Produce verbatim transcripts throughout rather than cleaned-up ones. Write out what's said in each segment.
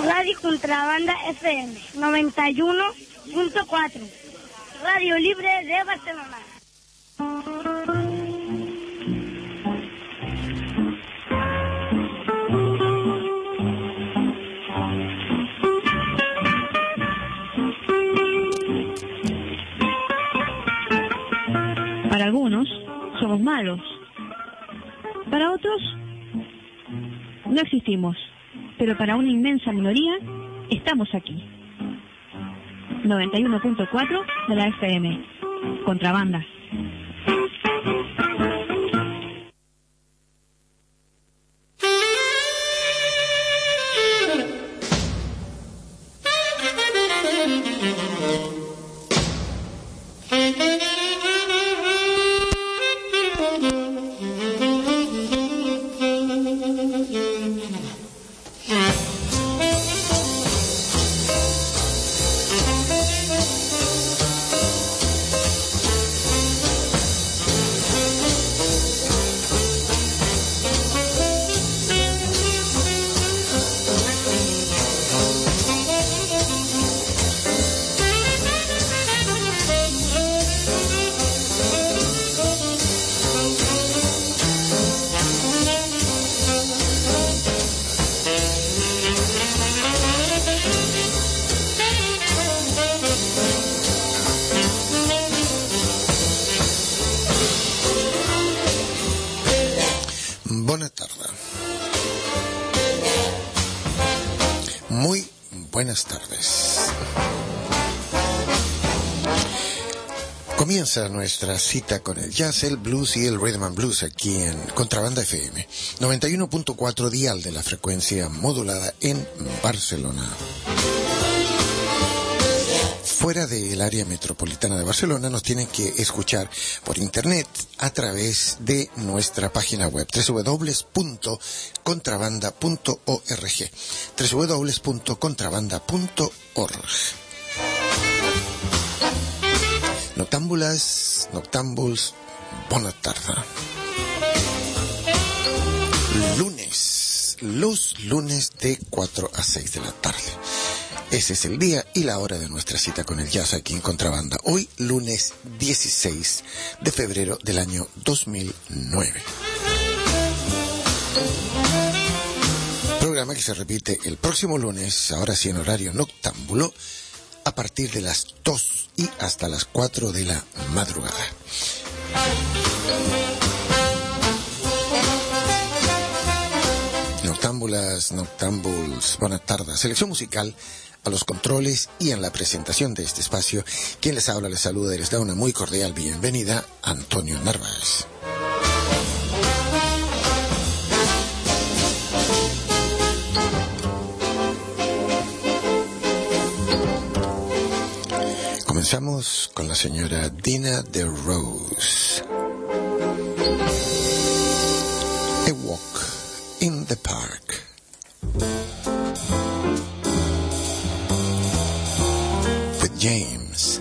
Radio Contrabanda F M noventa y uno punto cuatro. Radio Libre de Barcelona. Para algunos somos malos, para otros no existimos, pero para una inmensa minoría estamos aquí. noventa y uno punto cuatro de la F M, Contrabanda. Buenas tardes. Comienza nuestra cita con el jazz, el blues y el rhythm and blues aquí en Contrabanda F M noventa y uno punto cuatro dial de la frecuencia modulada en Barcelona. Fuera del área metropolitana de Barcelona nos tienen que escuchar por internet a través de nuestra página web doble u doble u doble u punto contrabanda punto org doble u doble u doble u punto contrabanda punto org. Noctámbulas, noctámbuls, buena tarde. Lunes, los lunes de cuatro a seis de la tarde. Ese es el día y la hora de nuestra cita con el jazz aquí en Contrabanda. Hoy, lunes dieciséis de febrero del año dos mil nueve. Programa que se repite el próximo lunes, ahora sí en horario noctámbulo, a partir de las dos y hasta las cuatro de la madrugada. Noctámbulas, noctámbuls, buenas tardes. Selección musical a los controles y en la presentación de este espacio. Quien les habla, les saluda y les da una muy cordial bienvenida, Antonio Narváez. Comenzamos con la señora Dina de Rose. A Walk in the Park. With James.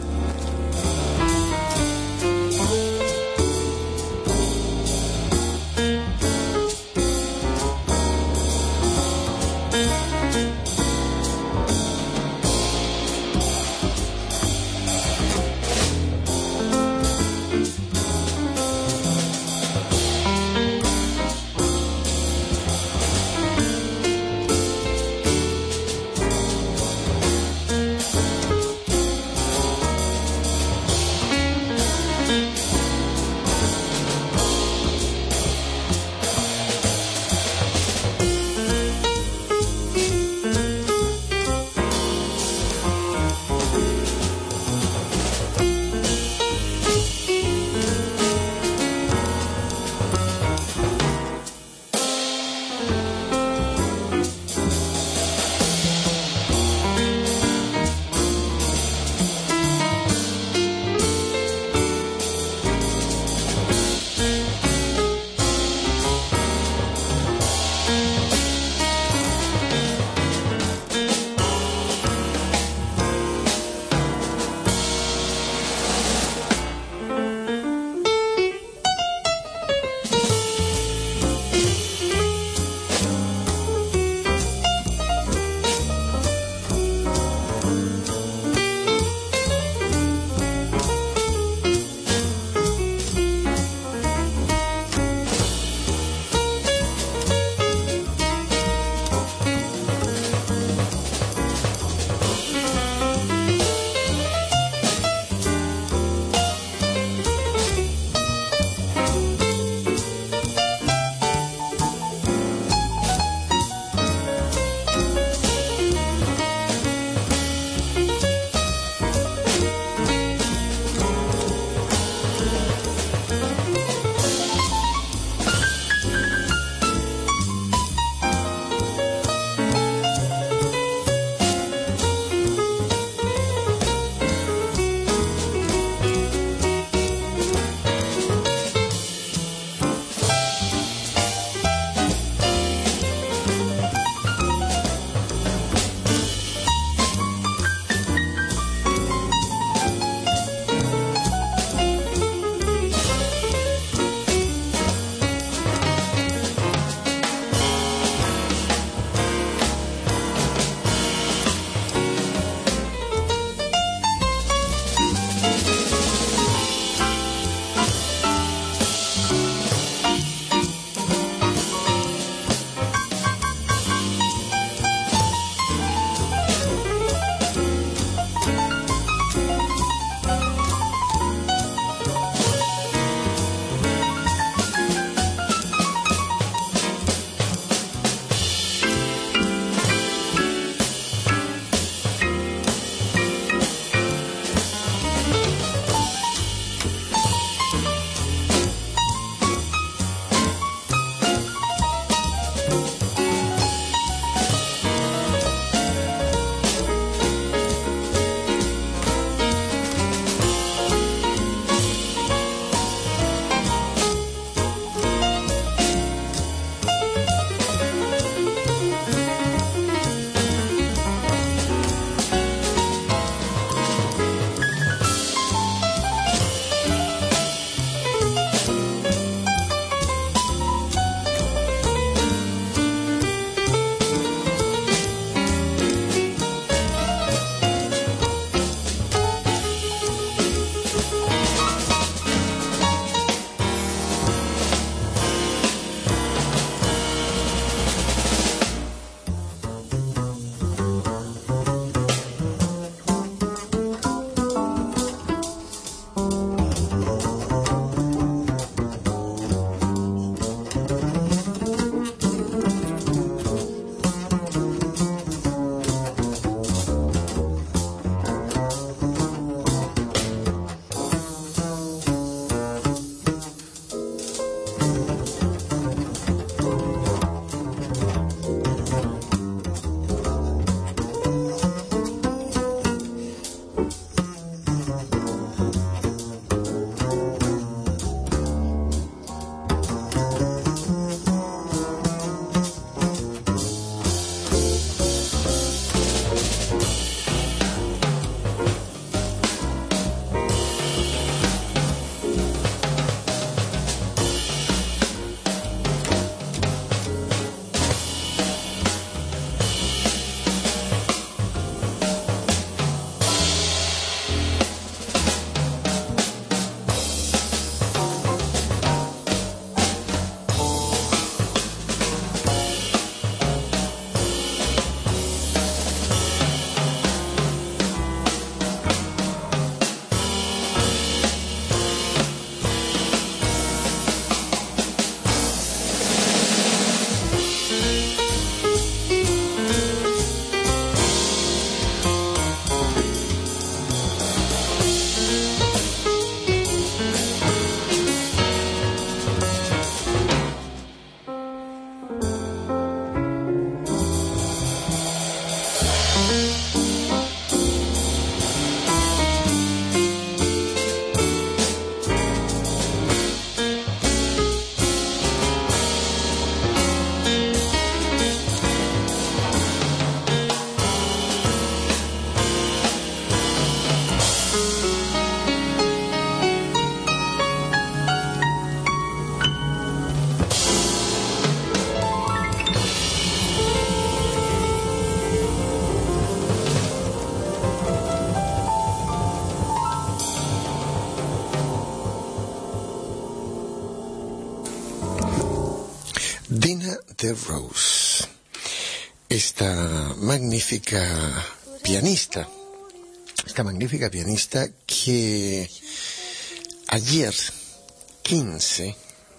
de Rose. Esta magnífica pianista, esta magnífica pianista que ayer, quince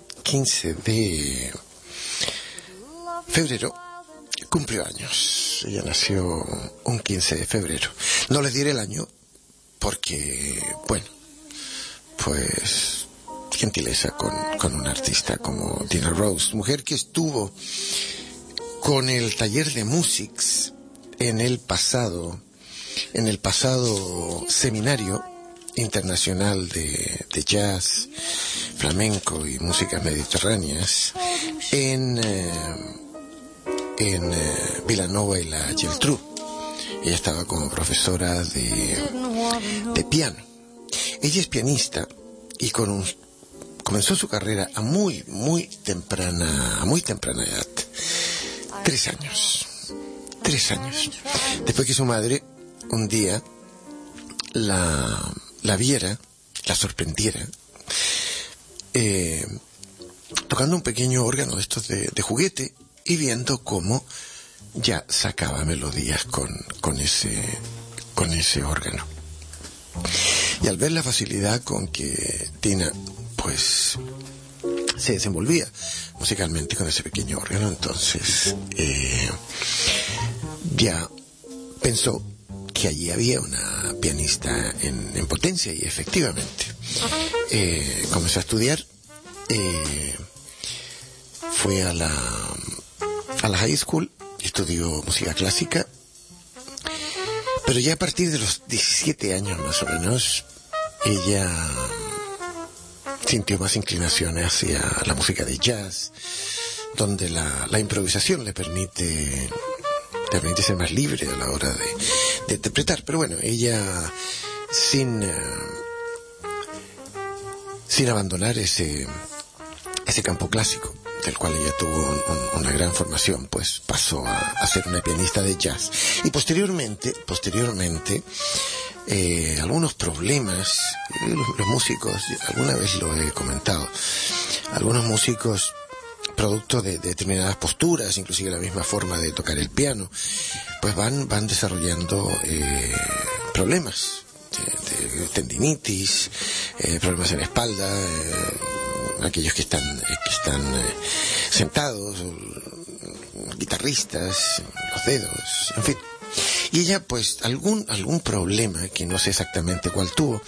de febrero, cumplió años. Ella nació un quince de febrero. No les diré el año porque, bueno, pues gentileza con, con un artista como Dina Rose, mujer que estuvo con el taller de Musics en el pasado, en el pasado seminario internacional de, de jazz, flamenco y músicas mediterráneas en, eh, en eh, Vilanova y la Geltrú. Ella estaba como profesora de, de piano. Ella es pianista y con un, comenzó su carrera a muy, muy temprana, a muy temprana edad. Tres años. Tres años. Después que su madre un día la, la viera, la sorprendiera, eh, tocando un pequeño órgano de estos de, de juguete y viendo cómo ya sacaba melodías con, con ese, con ese órgano. Y al ver la facilidad con que Tina, pues, se desenvolvía musicalmente con ese pequeño órgano, entonces eh, ya pensó que allí había una pianista en, en potencia, y efectivamente eh, comenzó a estudiar, eh, fue a la a la high school, estudió música clásica, pero ya a partir de los diecisiete años más o menos ella sintió más inclinaciones hacia la música de jazz, donde la, la improvisación le permite, le permite ser más libre a la hora de, de interpretar. Pero bueno, ella sin, uh, sin abandonar ese, ese campo clásico, del cual ella tuvo un, un, una gran formación, pues pasó a, a ser una pianista de jazz. Y posteriormente, posteriormente, Eh, algunos problemas, los, los músicos, alguna vez lo he comentado, algunos músicos, producto de, de determinadas posturas, inclusive la misma forma de tocar el piano, pues van, van desarrollando eh, problemas, de, de tendinitis, eh, problemas en la espalda, eh, aquellos que están, eh, que están eh, sentados, guitarristas, los dedos, en fin. Y ella, pues, algún algún problema, que no sé exactamente cuál tuvo,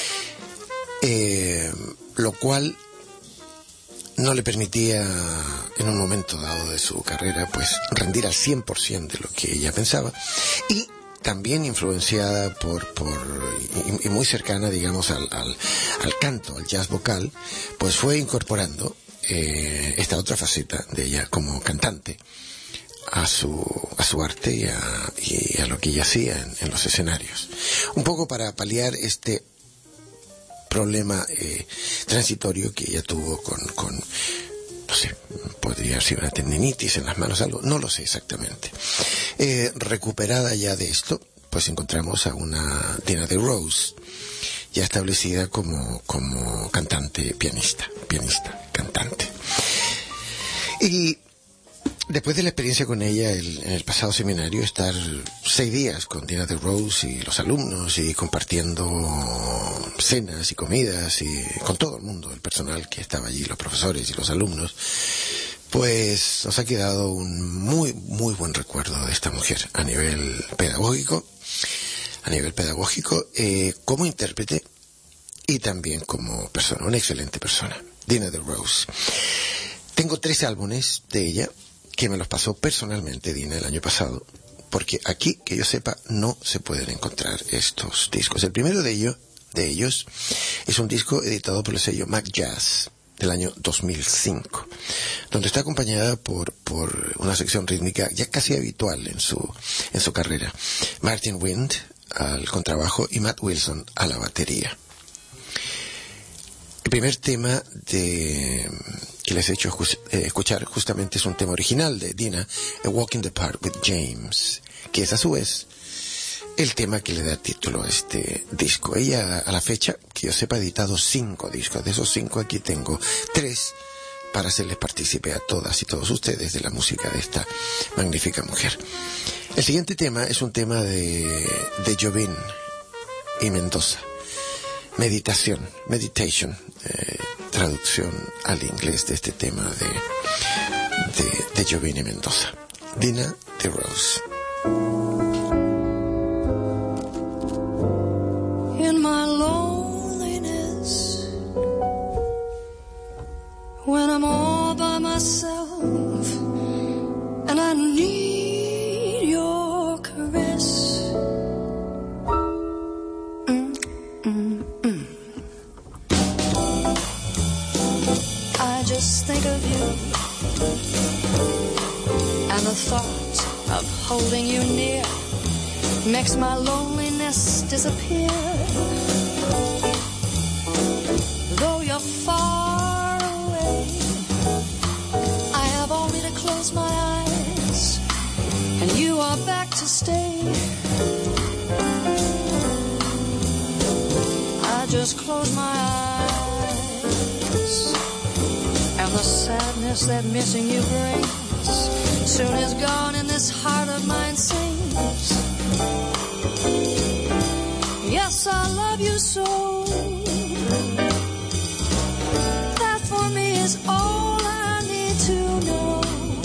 eh, lo cual no le permitía, en un momento dado de su carrera, pues, rendir al cien por ciento de lo que ella pensaba, y también influenciada por, por y, y muy cercana, digamos, al, al, al canto, al jazz vocal, pues fue incorporando eh, esta otra faceta de ella como cantante a su a su arte y a, y a lo que ella hacía en, en los escenarios, un poco para paliar este problema eh, transitorio que ella tuvo con, con no sé, podría ser una tendinitis en las manos, algo, no lo sé exactamente. Eh, recuperada ya de esto, pues encontramos a una Dina de Rose ya establecida como como cantante, pianista, pianista, cantante. Y después de la experiencia con ella el, en el pasado seminario, estar seis días con Dina de Rose y los alumnos y compartiendo cenas y comidas y con todo el mundo, el personal que estaba allí, los profesores y los alumnos, pues nos ha quedado un muy, muy buen recuerdo de esta mujer a nivel pedagógico, a nivel pedagógico, eh, como intérprete y también como persona, una excelente persona, Dina de Rose. Tengo tres álbumes de ella que me los pasó personalmente Dina el año pasado, porque aquí, que yo sepa, no se pueden encontrar estos discos. El primero de ellos, de ellos es un disco editado por el sello Mac Jazz del año dos mil cinco, donde está acompañada por por una sección rítmica ya casi habitual en su en su carrera, Martin Wind al contrabajo y Matt Wilson a la batería. El primer tema de que les he hecho escuchar justamente es un tema original de Dina, A Walk in the Park with James, que es a su vez el tema que le da título a este disco. Ella, a la fecha, que yo sepa, ha editado cinco discos. De esos cinco aquí tengo tres para hacerles partícipe a todas y todos ustedes de la música de esta magnífica mujer. El siguiente tema es un tema de, de Jobim y Mendoza. Meditación, meditation, eh, traducción al inglés de este tema de, de, de Jobim y Mendoza. Dina de Rose. In my loneliness, when I'm all by myself and I need your caress, mm, mm, mm. I just think of you and the thought of holding you near makes my loneliness disappear. Though you're far away, I have only to close my eyes and you are back to stay. I just close my eyes and the sadness that missing you brings soon is gone and this heart of mine sings. Yes, I love you so. That for me is all I need to know.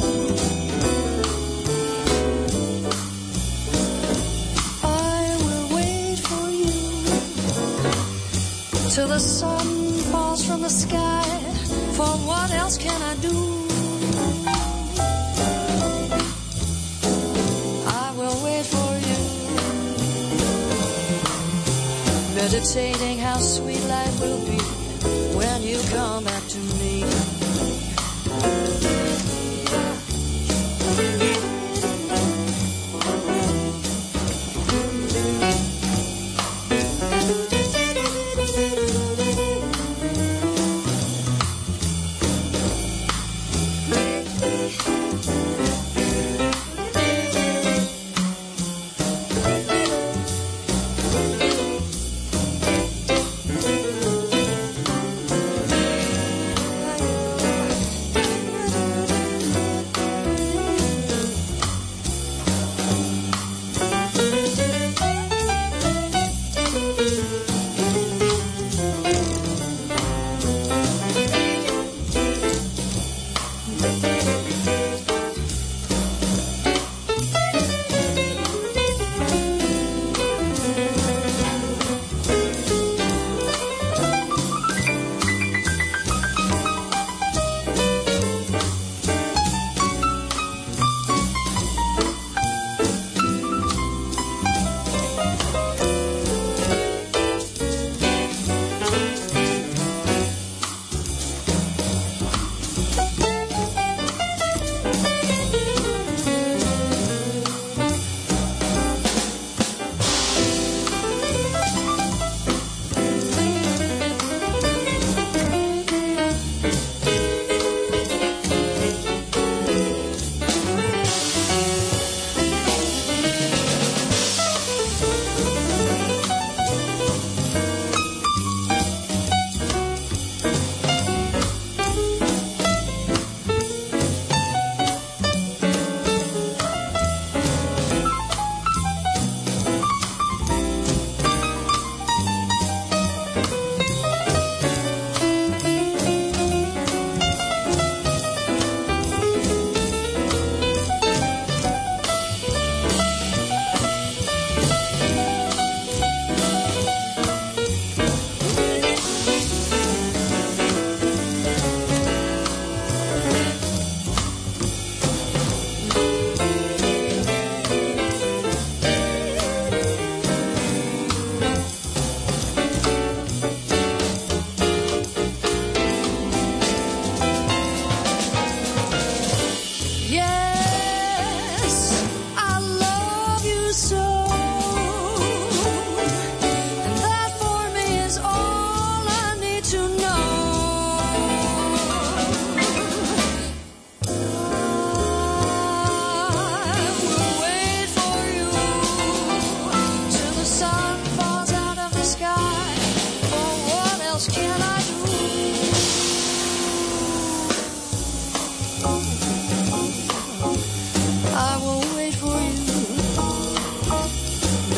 I will wait for you till the sun falls from the sky. For what else can I do? I will wait for you, meditating how sweet life will be when you come back to me.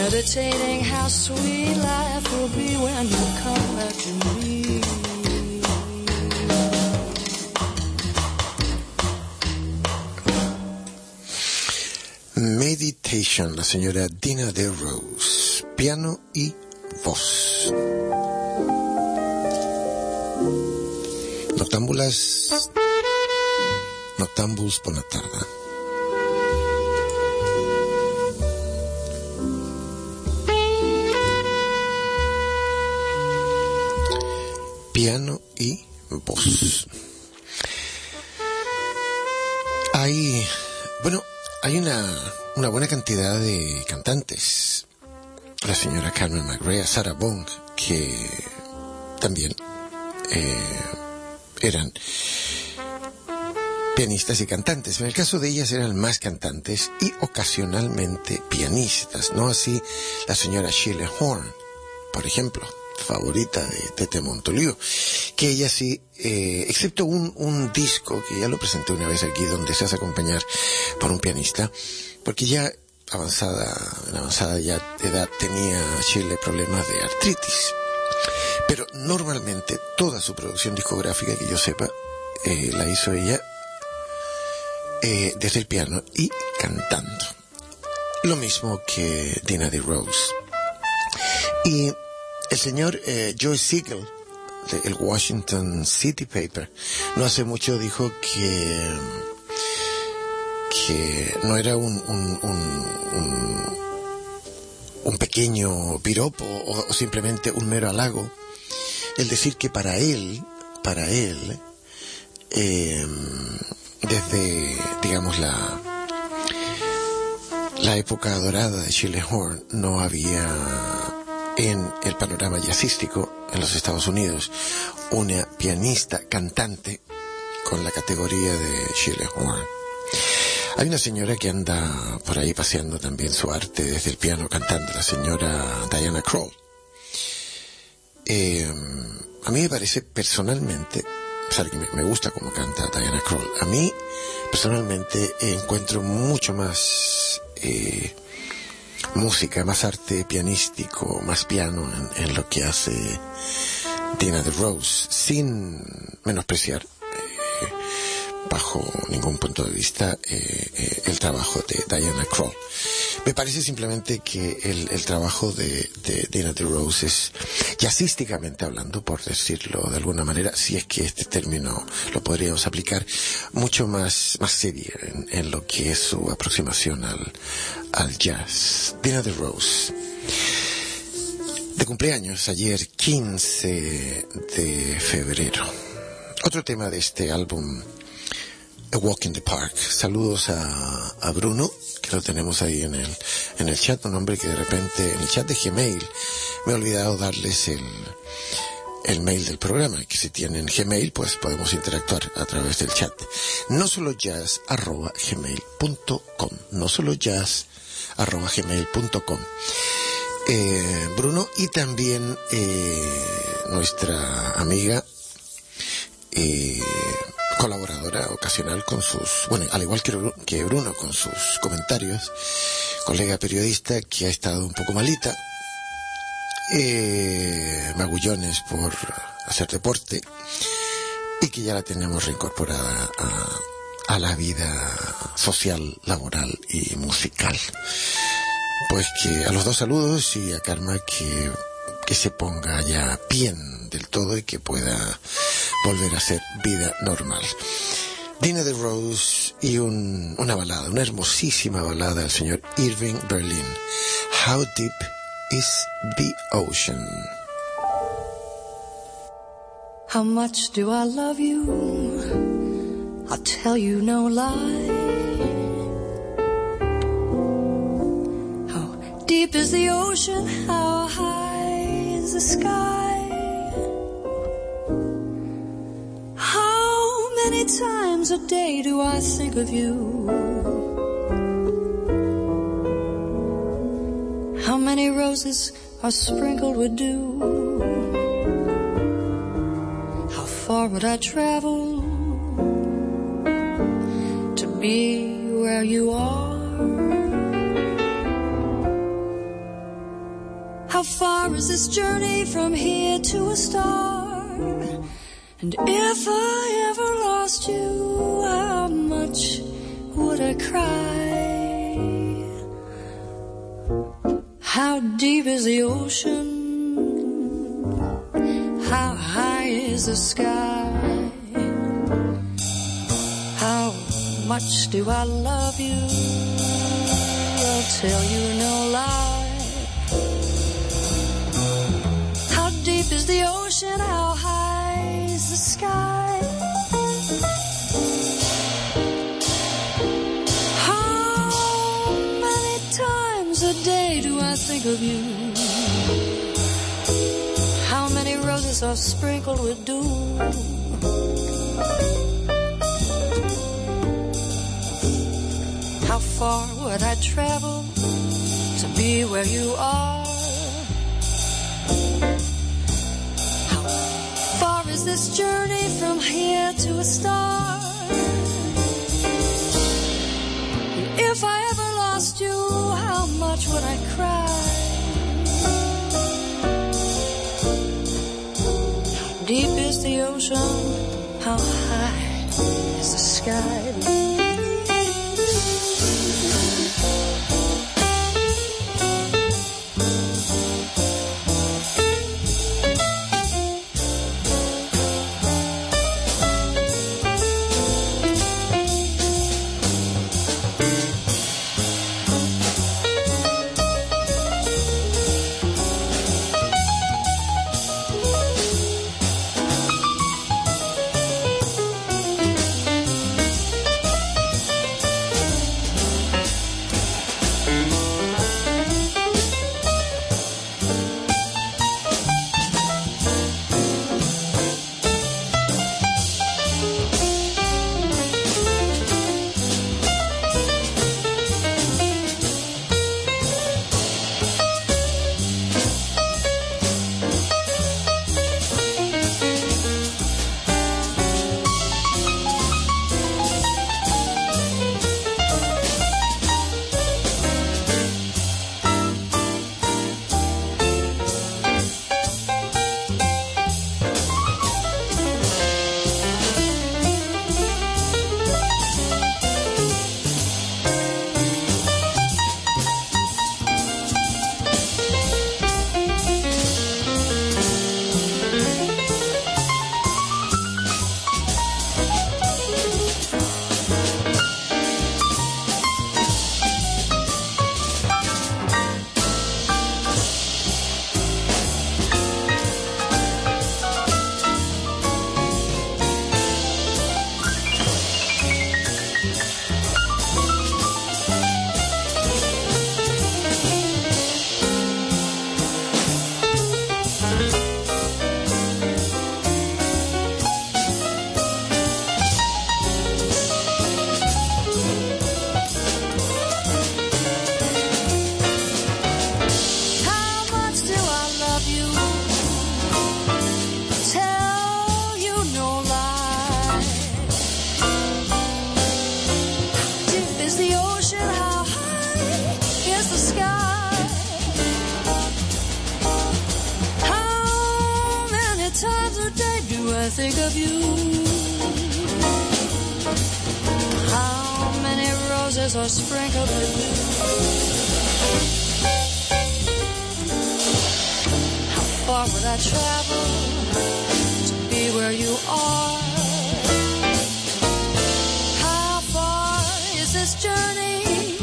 meditating how sweet life will be when you come back to me. Meditation, la señora Dina de Rose, piano y voz. Noctámbulas, noctámbuls bona tarda. Piano y voz. Hay, bueno, hay una, una buena cantidad de cantantes. La señora Carmen McRae, Sarah Vaughan, que también eh, eran pianistas y cantantes. En el caso de ellas eran más cantantes y ocasionalmente pianistas, no así la señora Shirley Horn, por ejemplo, favorita de Tete Montoliu, que ella sí, eh, excepto un, un disco que ya lo presenté una vez aquí, donde se hace acompañar por un pianista, porque ya avanzada, en avanzada ya edad tenía Shirley problemas de artritis. Pero normalmente toda su producción discográfica, que yo sepa, eh, la hizo ella eh, desde el piano y cantando. Lo mismo que Dina de Rose. Y el señor eh, Joe Siegel, del Washington City Paper, no hace mucho dijo que que no era un un, un, un, un pequeño piropo o, o simplemente un mero halago el decir que para él, para él, eh, desde, digamos, la la época dorada de Shirley Horn, no había en el panorama jazzístico en los Estados Unidos una pianista cantante con la categoría de Shirley Horn. Hay una señora que anda por ahí paseando también su arte desde el piano cantando, la señora Diana Krall. Eh, a mí me parece personalmente, o sea, que me, me gusta cómo canta Diana Krall, a mí personalmente encuentro mucho más eh, música, más arte pianístico, más piano en, en lo que hace Dina de Rose, sin menospreciar eh, bajo ningún punto de vista eh, eh, el trabajo de Diana Krall. Me parece simplemente que el, el trabajo de, de Dina de Rose es, jazzísticamente hablando, por decirlo de alguna manera, si es que este término lo podríamos aplicar, mucho más, más seria en, en lo que es su aproximación al, al jazz. Dina de Rose, de cumpleaños ayer, quince de febrero. Otro tema de este álbum, A Walk in the Park. Saludos a, a Bruno, que lo tenemos ahí en el, en el chat, un hombre que de repente, en el chat de Gmail, me he olvidado darles el, el mail del programa, que si tienen Gmail, pues podemos interactuar a través del chat. No solo jazz arroba gmail punto com, no solo jazz arroba gmail punto com. Eh, Bruno, y también eh, nuestra amiga, eh, colaboradora ocasional con sus, bueno, al igual que, que Bruno, con sus comentarios, colega periodista que ha estado un poco malita, eh, magullones por hacer deporte, y que ya la tenemos reincorporada a, a la vida social, laboral y musical. Pues que a los dos saludos, y a Karma que, que se ponga ya bien del todo y que pueda volver a ser vida normal. Dina de Rose y un, una balada, una hermosísima balada del señor Irving Berlin. How deep is the ocean? How much do I love you? I'll tell you no lie. How deep is the ocean? How high is the sky? How many times a day do I think of you? How many roses are sprinkled with dew? How far would I travel to be where you are? How far is this journey from here to a star? And if I ever lost you, how much would I cry? How deep is the ocean? How high is the sky? How much do I love you? I'll tell you no lie. How deep is the ocean? How high is the sky? How many times a day do I think of you? How many roses are sprinkled with dew? How far would I travel to be where you are? How far is this journey from here to a star? And if I ever lost you, how much would I cry? How deep is the ocean? How high is the sky? Think of you. How many roses are sprinkled with dew? How far would I travel to be where you are? How far is this journey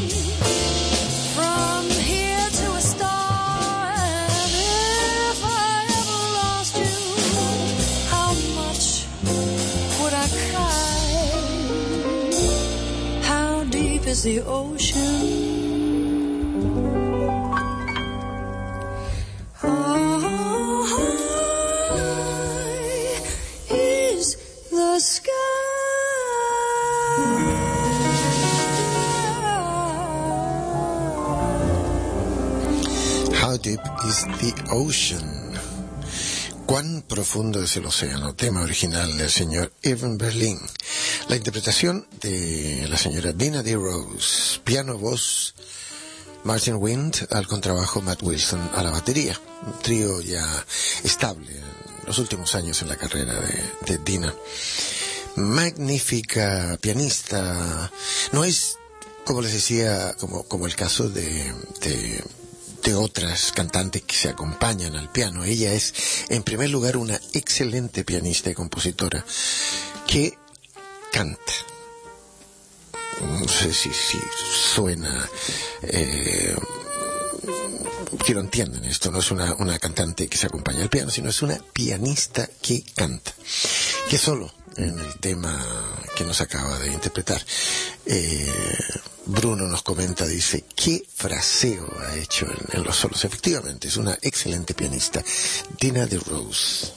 from here to a star? And if I ever lost you, how much would I cry? How deep is the ocean? How deep is the ocean? ¿Cuán profundo es el océano? Tema original del señor Irving Berlin. La interpretación de la señora Dina D. Rose. Piano, voz, Martin Wind al contrabajo, Matt Wilson a la batería. Un trío ya estable en los últimos años en la carrera de, de Dinah. Magnífica pianista. No es, como les decía, como, como el caso de, de, de otras cantantes que se acompañan al piano. Ella es, en primer lugar, una excelente pianista y compositora que canta. No sé si, si suena... Eh, que lo entienden, esto no es una, una cantante que se acompaña al piano, sino es una pianista que canta. Que solo en el tema que nos acaba de interpretar, eh, Bruno nos comenta, dice, ¿qué fraseo ha hecho en, en los solos? Efectivamente, es una excelente pianista, Dinah DeRose.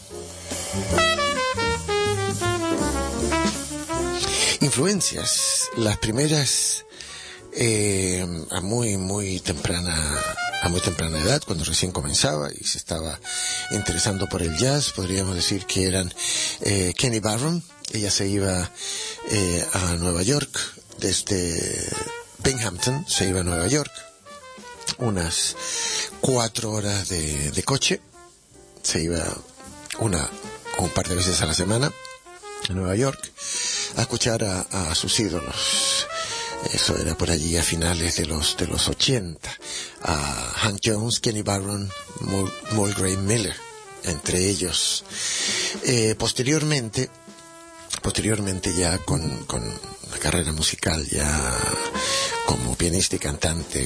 Influencias, las primeras eh, a muy muy temprana a muy temprana edad, cuando recién comenzaba y se estaba interesando por el jazz, podríamos decir que eran eh, Kenny Barron. Ella se iba eh, a Nueva York desde Binghamton, se iba a Nueva York unas cuatro horas de, de coche, se iba una o un par de veces a la semana a Nueva York a escuchar a, a sus ídolos. Eso era por allí a finales de los de los ochenta. A Hank Jones, Kenny Barron, Mulgrew Miller, entre ellos. Eh, posteriormente, posteriormente ya con, con la carrera musical, ya como pianista y cantante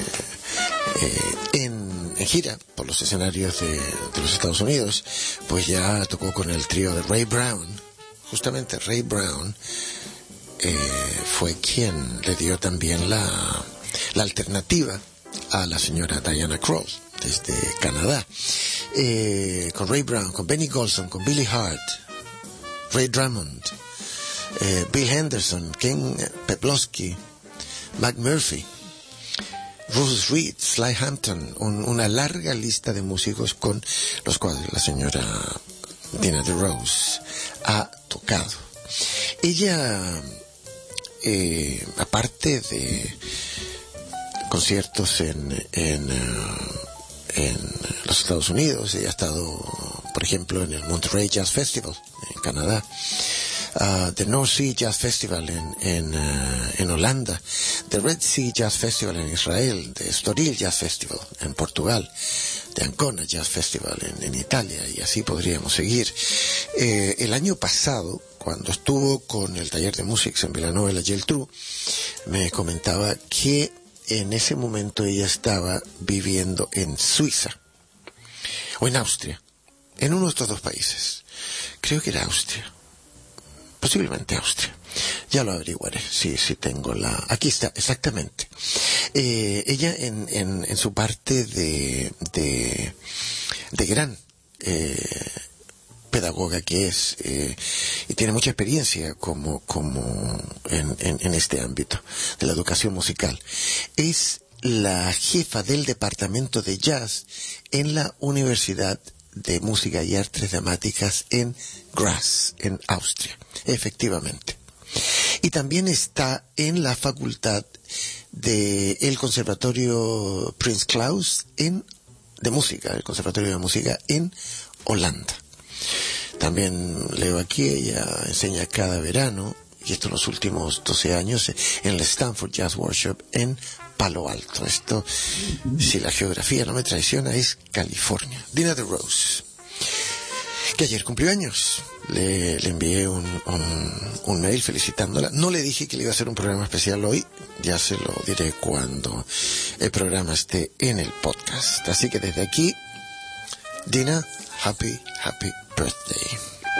eh, en, en gira por los escenarios de, de los Estados Unidos, pues ya tocó con el trío de Ray Brown. Justamente Ray Brown eh, fue quien le dio también la, la alternativa a la señora Diana Krall desde Canadá. Eh, con Ray Brown, con Benny Golson, con Billy Hart, Ray Drummond, eh, Bill Henderson, Ken Peplowski, Mac Murphy, Ruth Reed, Sly Hampton, un, una larga lista de músicos con los cuales la señora Dinah DeRose ha tocado. Ella, eh, aparte de conciertos en, en, uh, en los Estados Unidos, ella ha estado, por ejemplo, en el Monterey Jazz Festival en Canadá, uh, the North Sea Jazz Festival en, en, uh, en Holanda, the Red Sea Jazz Festival en Israel, the Estoril Jazz Festival en Portugal, the Ancona Jazz Festival en, en Italia, y así podríamos seguir. Eh, el año pasado, cuando estuvo con el taller de música en Villanova la Geltrú, me comentaba que en ese momento ella estaba viviendo en Suiza o en Austria, en uno de estos dos países. Creo que era Austria, posiblemente Austria. Ya lo averiguaré, sí, sí tengo la... Aquí está, exactamente. Eh, ella en, en, en su parte de, de, de gran eh, pedagoga que es, eh, y tiene mucha experiencia como, como en, en, en este ámbito de la educación musical. Es la jefa del departamento de jazz en la Universidad de Música y Artes Dramáticas en Graz, en Austria, efectivamente. Y también está en la facultad del Conservatorio Prins Claus en, de música, el Conservatorio de Música en Holanda. También leo aquí, ella enseña cada verano, y esto en los últimos doce años, en el Stanford Jazz Workshop en Palo Alto. Esto, si la geografía no me traiciona, es California. Dinah DeRose, que ayer cumplió años. Le, le envié un, un, un mail felicitándola. No le dije que le iba a hacer un programa especial hoy, ya se lo diré cuando el programa esté en el podcast. Así que desde aquí, Dinah, happy, happy birthday.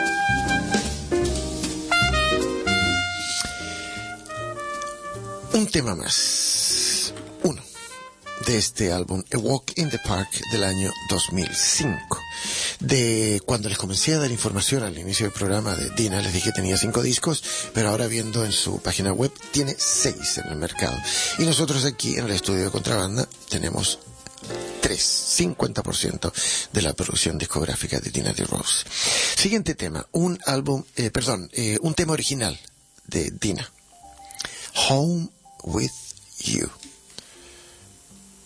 Un tema más, uno, de este álbum, A Walk in the Park, del año dos mil cinco. De cuando les comencé a dar información al inicio del programa de Dinah, les dije que tenía cinco discos, pero ahora viendo en su página web, tiene seis en el mercado. Y nosotros aquí en el estudio de Contrabanda tenemos tres, cincuenta por ciento de la producción discográfica de Dinah DeRose. Siguiente tema, un álbum, eh, perdón, eh, un tema original de Dinah, Home with You.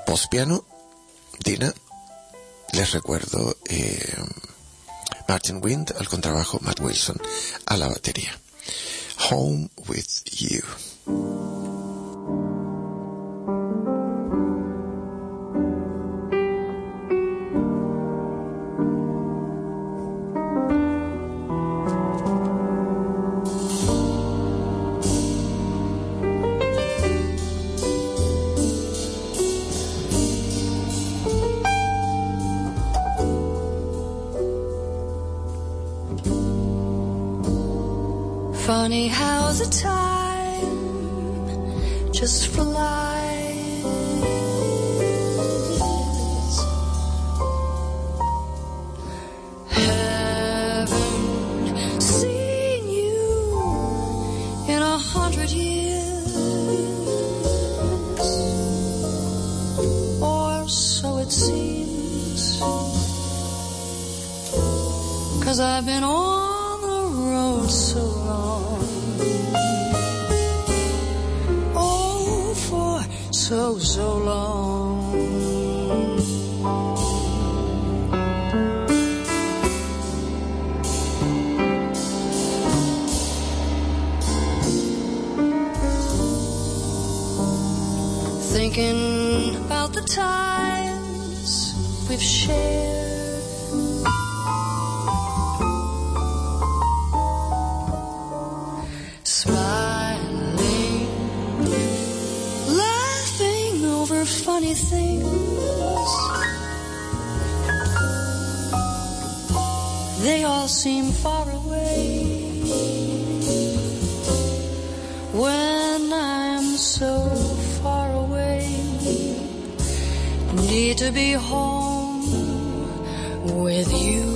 post-piano, Dina. Les recuerdo eh, Martin Wind al contrabajo, Matt Wilson a la batería. Home with You. Funny how the time just flies. Haven't seen you in a hundred years, or so it seems, 'cause I've been on the road so long. So, so long. Thinking about the times we've shared, smiling, over funny things. They all seem far away when I'm so far away. Need to be home with you.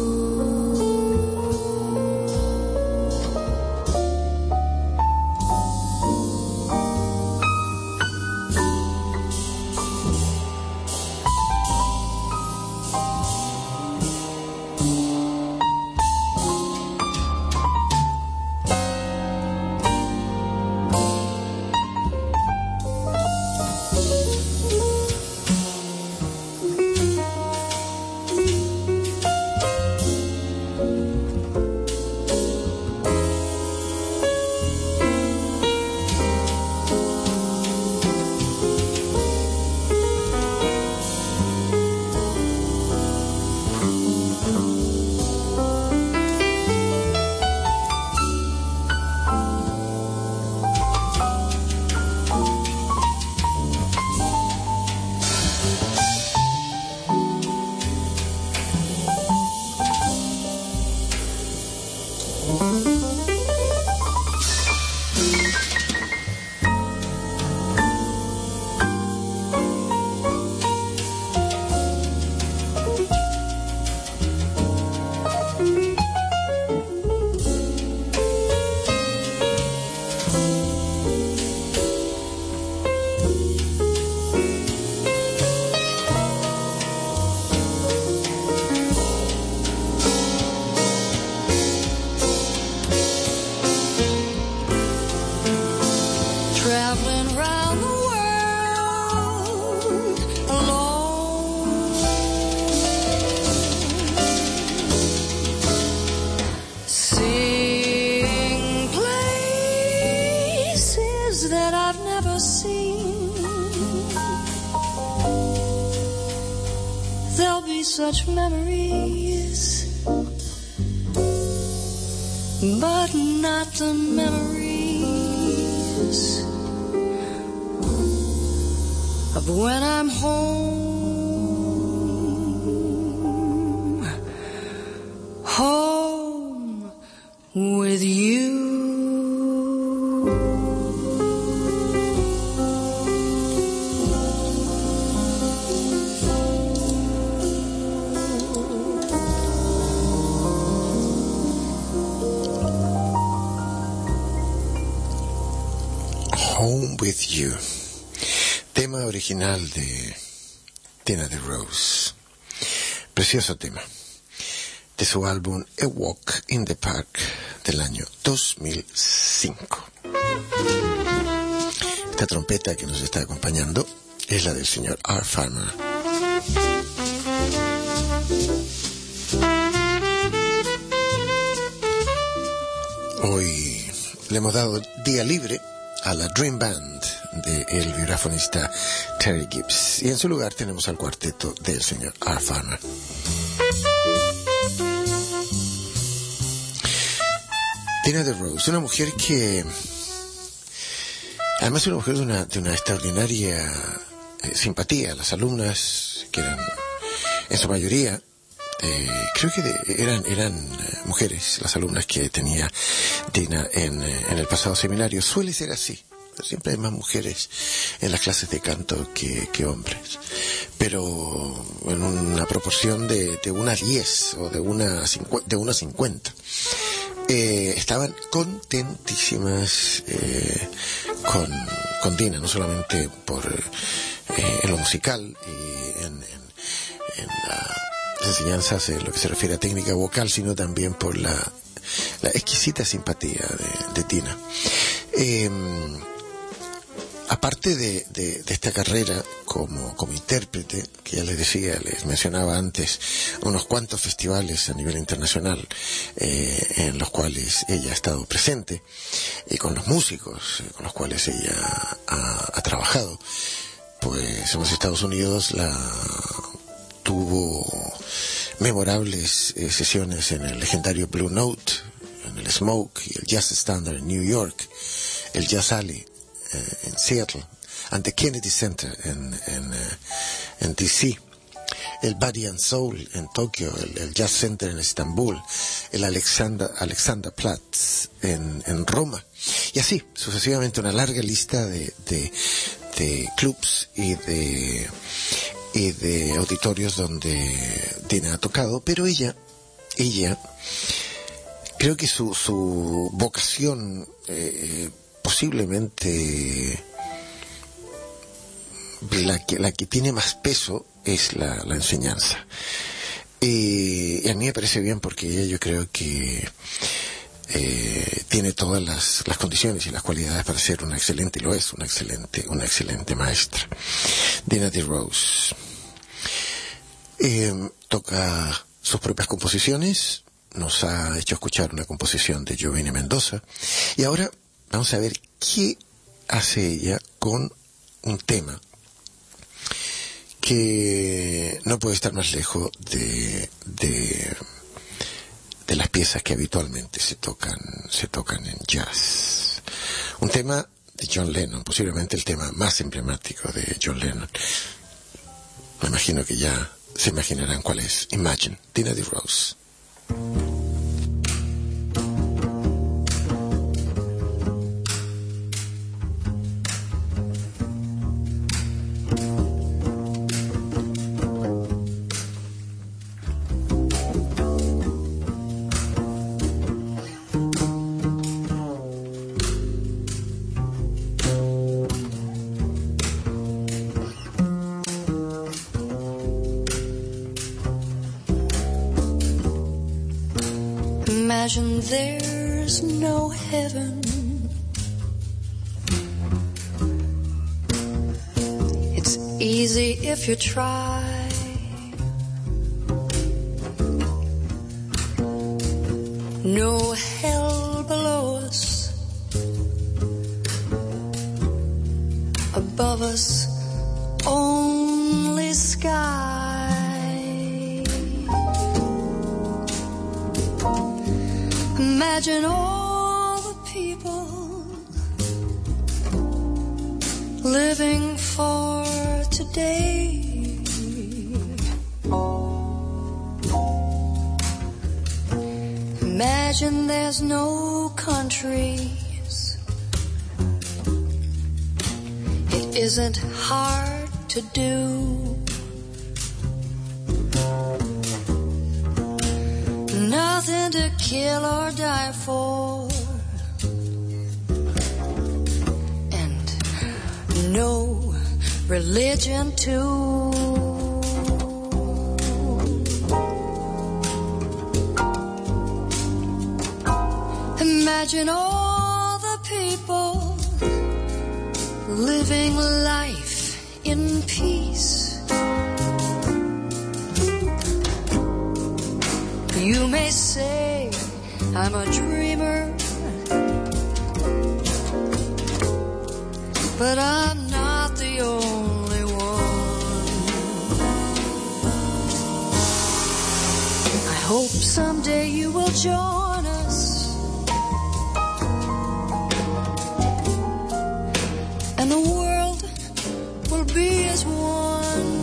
Such memories, but not the memories of when I'm home, home with you. Home with You, tema original de Tina de Rose, precioso tema, de su álbum A Walk in the Park del año dos mil cinco. Esta trompeta que nos está acompañando es la del señor R. Farmer. Hoy le hemos dado día libre a la Dream Band del vibrafonista Terry Gibbs, y en su lugar tenemos al cuarteto del señor R. Farmer. Tina de Rose, una mujer que además una mujer de una, de una extraordinaria eh, simpatía. Las alumnas, que eran en su mayoría eh, creo que de, eran eran eh, mujeres, las alumnas que tenía Tina en, eh, en el pasado seminario. Suele ser así, siempre hay más mujeres en las clases de canto que, que hombres, pero en una proporción de, de una diez o de una cincu- de una cincuenta. Eh, estaban contentísimas eh, con, con Tina, no solamente por eh, en lo musical y en, en, en las enseñanzas en lo que se refiere a técnica vocal, sino también por la, la exquisita simpatía de, de Tina. Eh, Aparte de, de, de esta carrera como, como intérprete, que ya les decía, les mencionaba antes, unos cuantos festivales a nivel internacional eh, en los cuales ella ha estado presente, y con los músicos eh, con los cuales ella ha, ha trabajado, pues en los Estados Unidos la tuvo memorables eh, sesiones en el legendario Blue Note, en el Smoke y el Jazz Standard en New York, el Jazz Alley en Seattle, ante Kennedy Center en, en, en D C, el Body and Soul en Tokio, el, el Jazz Center en Estambul, el Alexander, Alexanderplatz en, en Roma, y así sucesivamente una larga lista de, de, de clubs y de, y de auditorios donde Tina ha tocado. Pero ella, ella, creo que su, su vocación eh, posiblemente la que, la que tiene más peso es la, la enseñanza. Y, y a mí me parece bien, porque ella, yo creo que eh, tiene todas las, las condiciones y las cualidades para ser una excelente, y lo es, una excelente, una excelente maestra. Tina de Rose eh, toca sus propias composiciones, nos ha hecho escuchar una composición de Giovanni Mendoza, y ahora vamos a ver qué hace ella con un tema que no puede estar más lejos de, de, de las piezas que habitualmente se tocan, se tocan en jazz. Un tema de John Lennon, posiblemente el tema más emblemático de John Lennon. Me imagino que ya se imaginarán cuál es. Imagine, Tina de Rose. Imagine there's no heaven. It's easy if you try. No hell below us. Above us, only sky. Imagine all the people living for today. Imagine there's no countries. It isn't hard to do. Nothing to kill or die for, and no religion too. Imagine all the people living life in in peace. You may say I'm a dreamer, but I'm not the only one. I hope someday you will join us, and the world will be as one.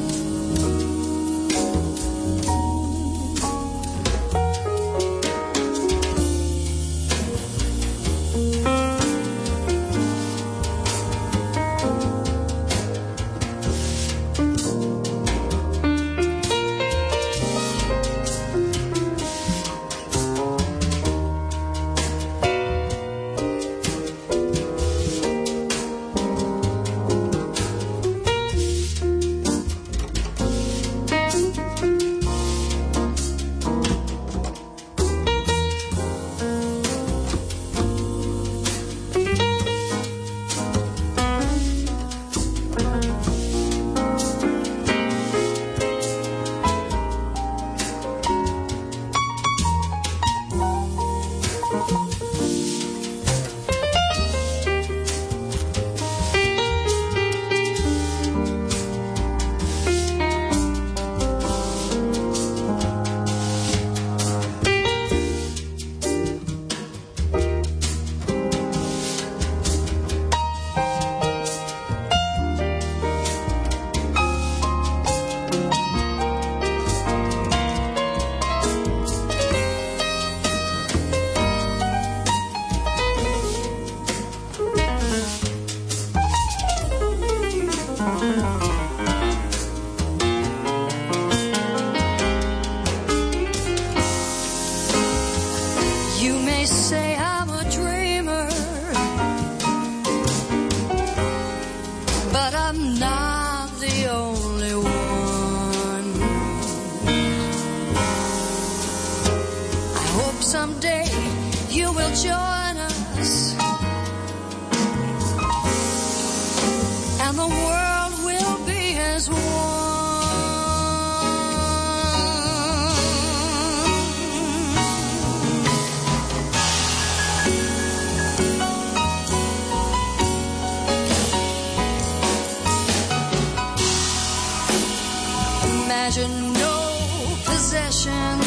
Imagine no possessions.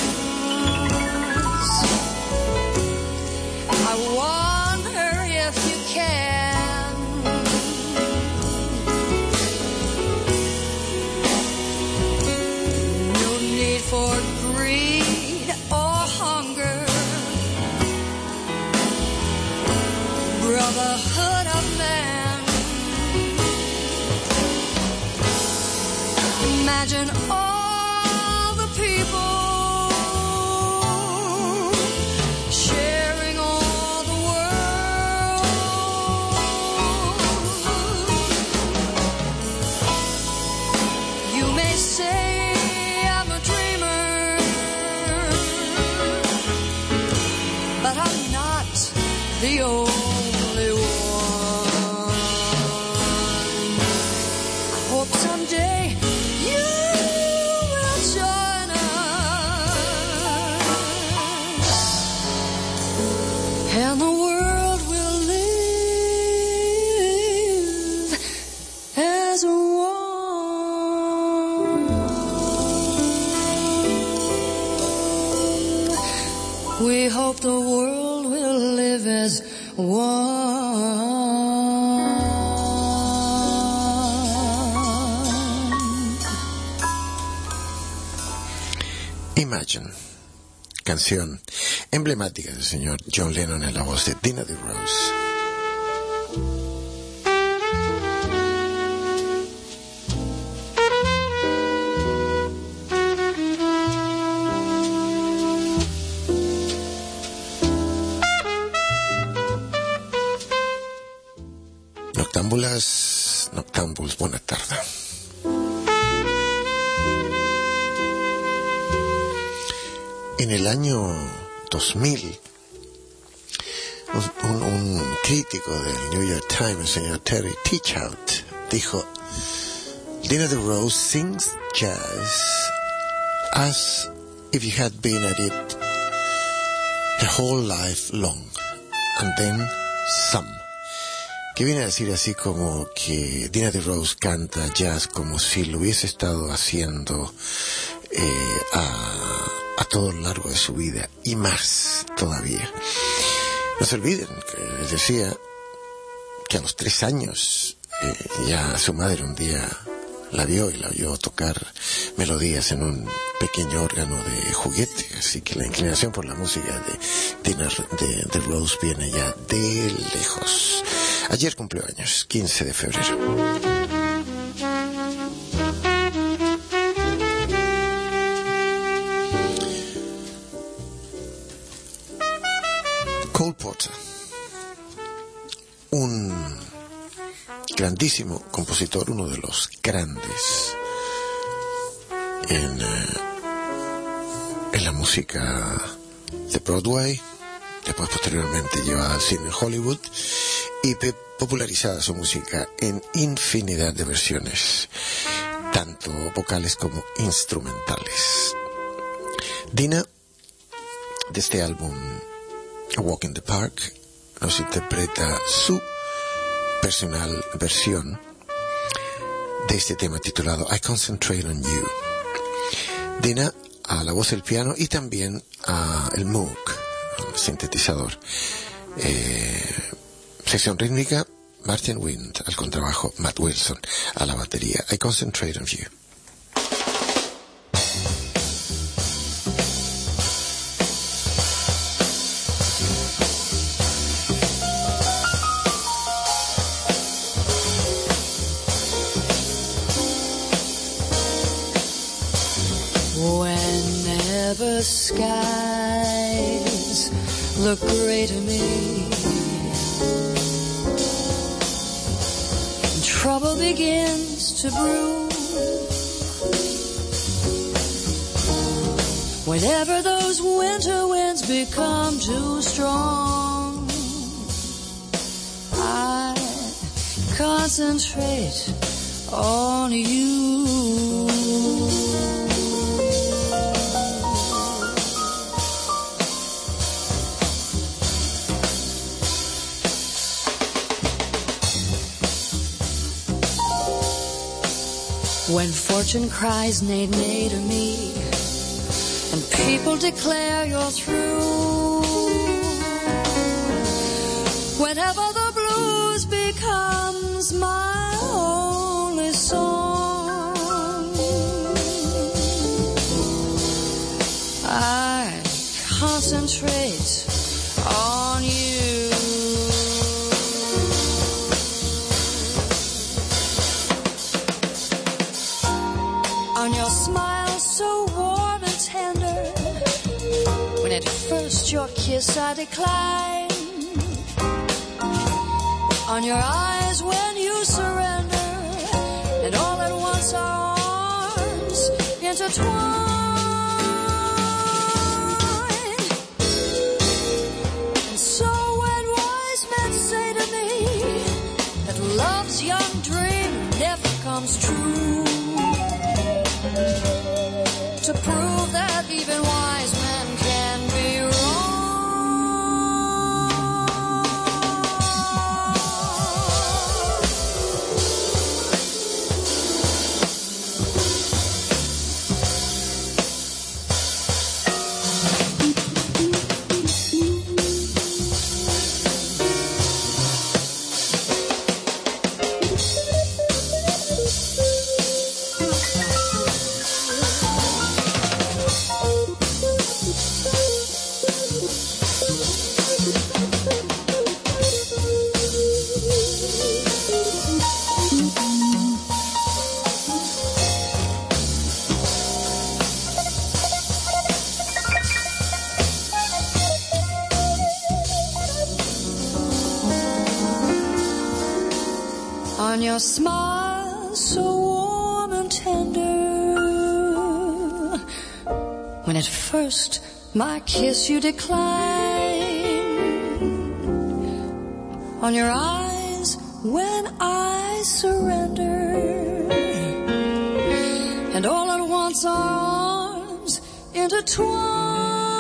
I wonder if you can. No need for greed or hunger. Brotherhood of man. Imagine all the people sharing all the world. You may say I'm a dreamer, but I'm not the only one. I hope someday you will join us, and the world will live as one. We hope the world will live as one. Imagine, canción emblemática del señor John Lennon en la voz de Dina de Rose. Noctámbulas, noctámbuls, buena tarde. En el año dos mil, un, un, un crítico del New York Times, el señor Terry Teachout, dijo: Dina De Rose sings jazz as if you had been at it her whole life long, and then some. Que viene a decir así como que Dina De Rose canta jazz como si lo hubiese estado haciendo eh, a, a todo lo largo de su vida, y más todavía. No se olviden que les decía que a los tres años eh, ya su madre un día la vio y la oyó tocar melodías en un pequeño órgano de juguete, así que la inclinación por la música de Dina de, de Rose viene ya de lejos. Ayer cumplió años, quince de febrero. Cole Porter, un grandísimo compositor, uno de los grandes en, eh, en la música de Broadway, después posteriormente lleva al cine en Hollywood y popularizada su música en infinidad de versiones, tanto vocales como instrumentales. Dina, de este álbum A Walk in the Park, nos interpreta su personal versión de este tema titulado I Concentrate on You. Dina a la voz del piano y también a el Moog, el sintetizador. Eh, sección rítmica, Martin Wind al contrabajo, Matt Wilson a la batería. I Concentrate on You. Whenever skies look gray to me, and trouble begins to brew, whenever those winter winds become too strong, I concentrate on you. When fortune cries nay, nay to me, and people declare you're through, whenever the blues becomes my only song, I concentrate on you. On your smile so warm and tender, when at first your kiss I decline, on your eyes when you surrender, and all at once our arms intertwine, and so when wise men say to me that love's young dream never comes true, to prove that even wise men can be wrong, on your smile so warm and tender, when at first my kiss you decline, on your eyes when I surrender, and all at once our arms intertwine.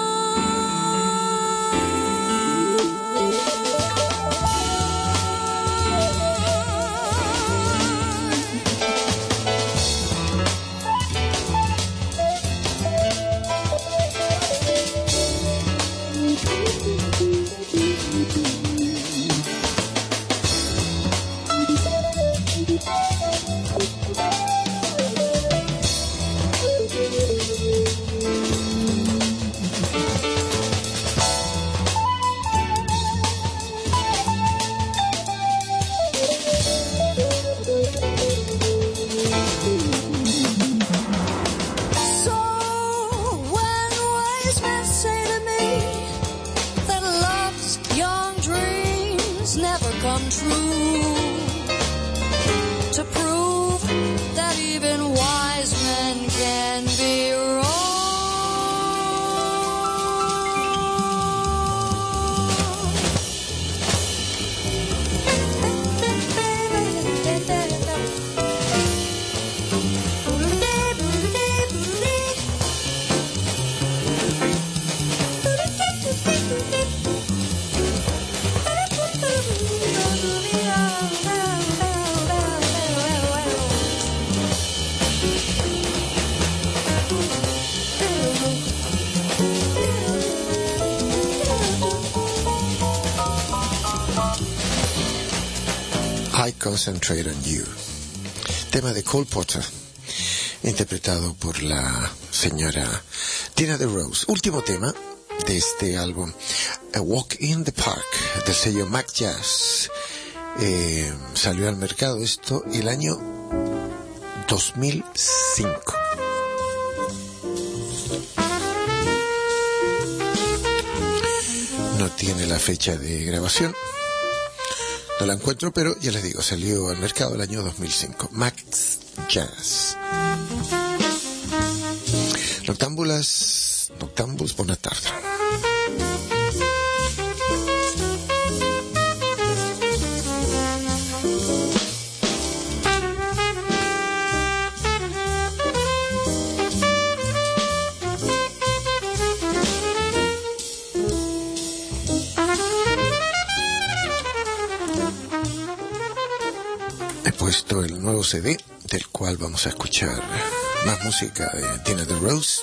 Concentrate on You, tema de Cole Porter, interpretado por la señora Tina DeRose. Último tema de este álbum, A Walk in the Park, del sello Mac Jazz. Eh, salió al mercado esto el año dos mil cinco. No tiene la fecha de grabación, no la encuentro, pero ya les digo, salió al mercado el año dos mil cinco. Max Jazz. Noctámbulas, noctámbulos, buena tarde. Puesto el nuevo C D del cual vamos a escuchar más música de Tina DeRose.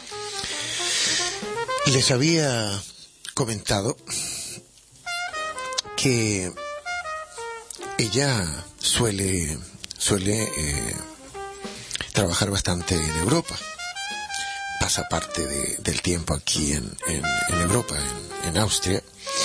Les había comentado que ella suele suele eh, trabajar bastante en Europa, pasa parte de, del tiempo aquí en, en, en Europa, en, en Austria,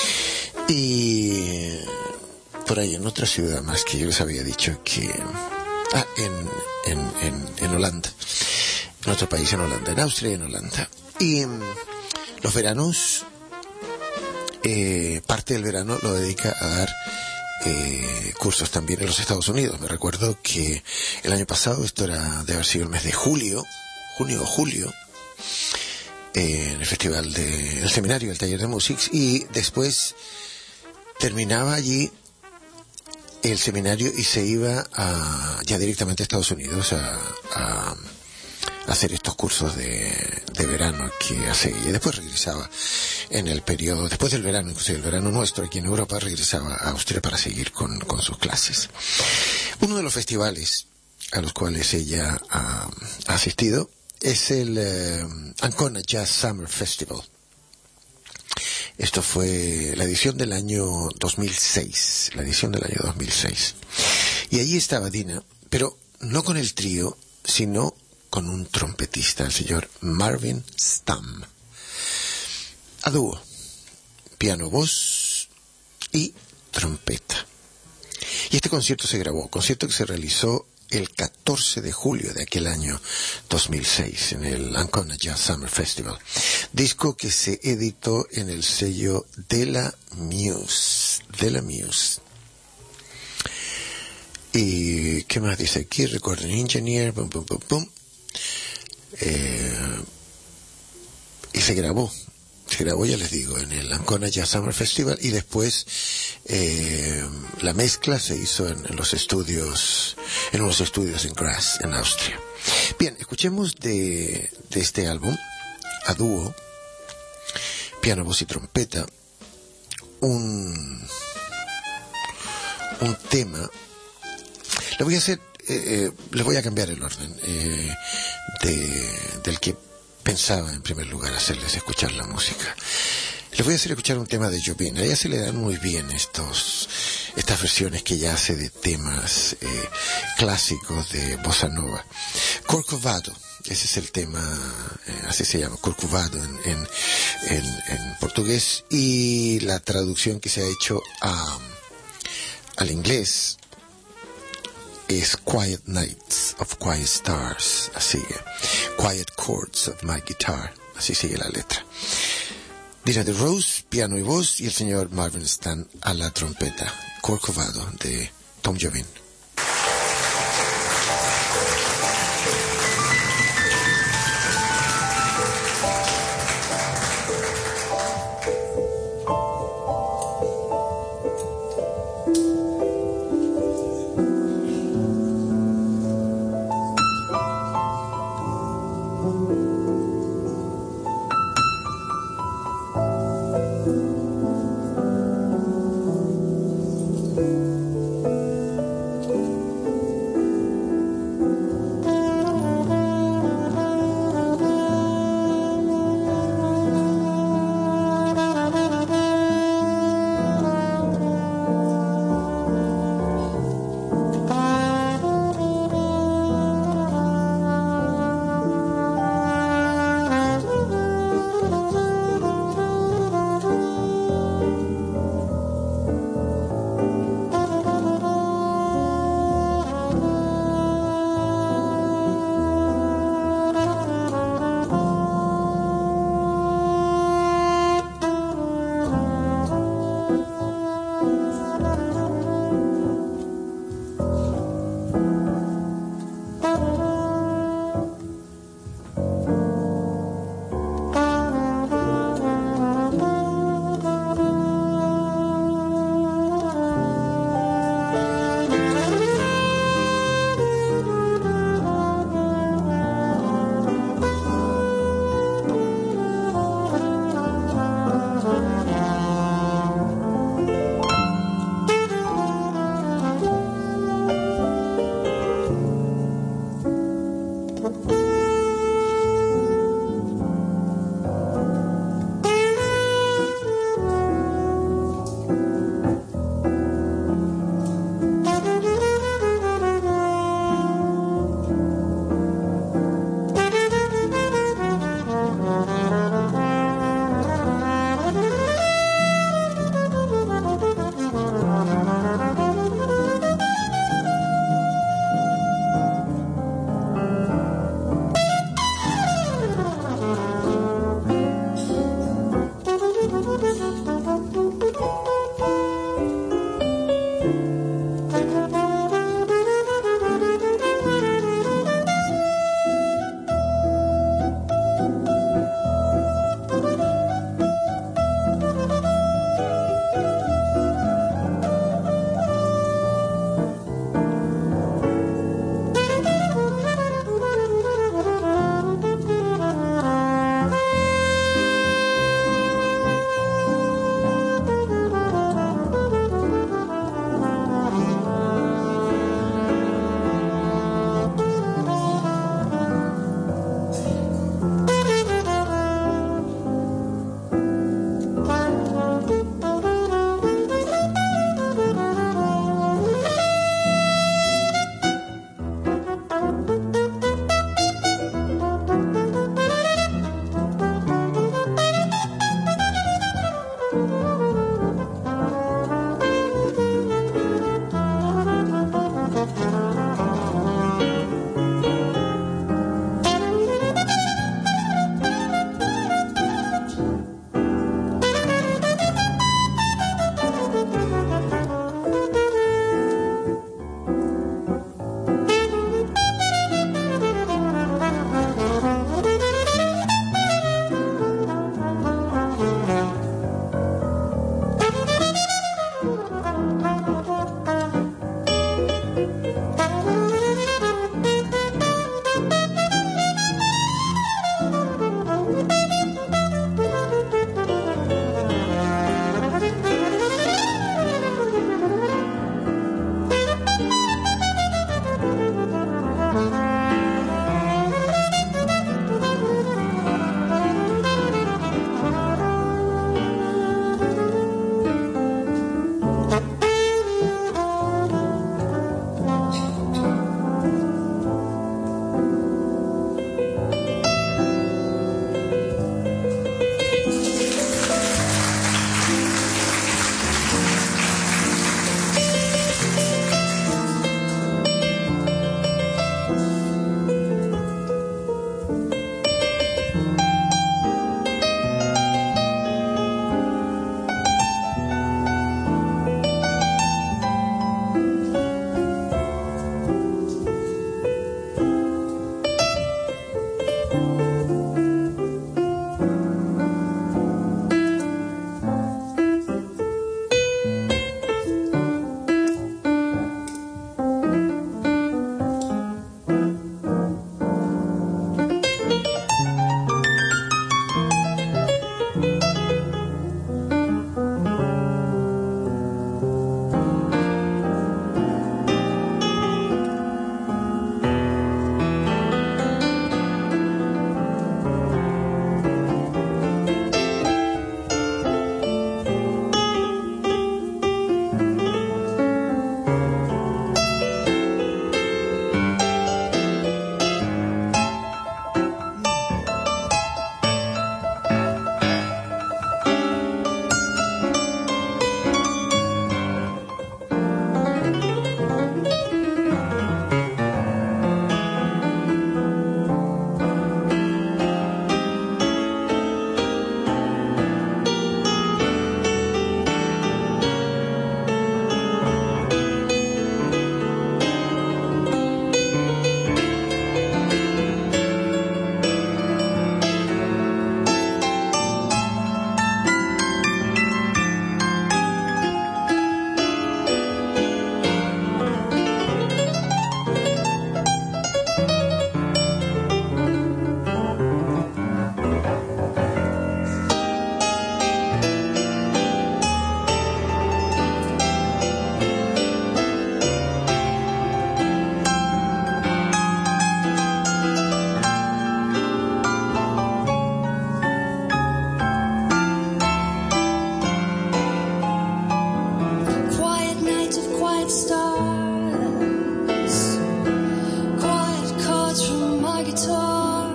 y por ahí en otra ciudad más que yo les había dicho que... Ah, en, en, en, en Holanda. En otro país, en Holanda. En Austria y en Holanda. Y um, los veranos, eh, parte del verano lo dedica a dar eh, cursos también en los Estados Unidos. Me recuerdo que el año pasado, esto era de haber sido el mes de julio, junio o julio, eh, en el festival de, el seminario, el taller de música, y después terminaba allí el seminario y se iba a, ya directamente a Estados Unidos a, a, a hacer estos cursos de, de verano que hace, y después regresaba en el periodo, después del verano, inclusive el verano nuestro aquí en Europa, regresaba a Austria para seguir con, con sus clases. Uno de los festivales a los cuales ella ha, ha asistido es el eh, Ancona Jazz Summer Festival. Esto fue la edición del año dos mil seis, la edición del año dos mil seis. Y allí estaba Tina, pero no con el trío, sino con un trompetista, el señor Marvin Stamm. A dúo, piano, voz y trompeta. Y este concierto se grabó, concierto que se realizó el catorce de julio de aquel año dos mil seis en el Ancona Jazz Summer Festival, disco que se editó en el sello de la Muse, de la Muse. Y qué más dice aquí, Recording Engineer, pum pum pum pum, eh, y se grabó se grabó, ya les digo, en el Ancona Jazz Summer Festival, y después eh, la mezcla se hizo en, en los estudios, en unos estudios en Graz, en Austria. Bien, escuchemos de, de este álbum, a dúo, piano, voz y trompeta, un, un tema. Le voy a hacer, eh, eh, les voy a cambiar el orden eh, de, del que pensaba en primer lugar hacerles escuchar la música. Les voy a hacer escuchar un tema de Jobim. A ella se le dan muy bien estos, estas versiones que ella hace de temas eh, clásicos de bossa nova. Corcovado, ese es el tema, eh, así se llama, Corcovado en, en, en, en portugués, y la traducción que se ha hecho a, al inglés es Quiet Nights of Quiet Stars, así, Quiet Chords of My Guitar, así sigue la letra. Dina de Rose, piano y voz, y el señor Marvin Stan a la trompeta. Corcovado de Tom Jobim. guitar,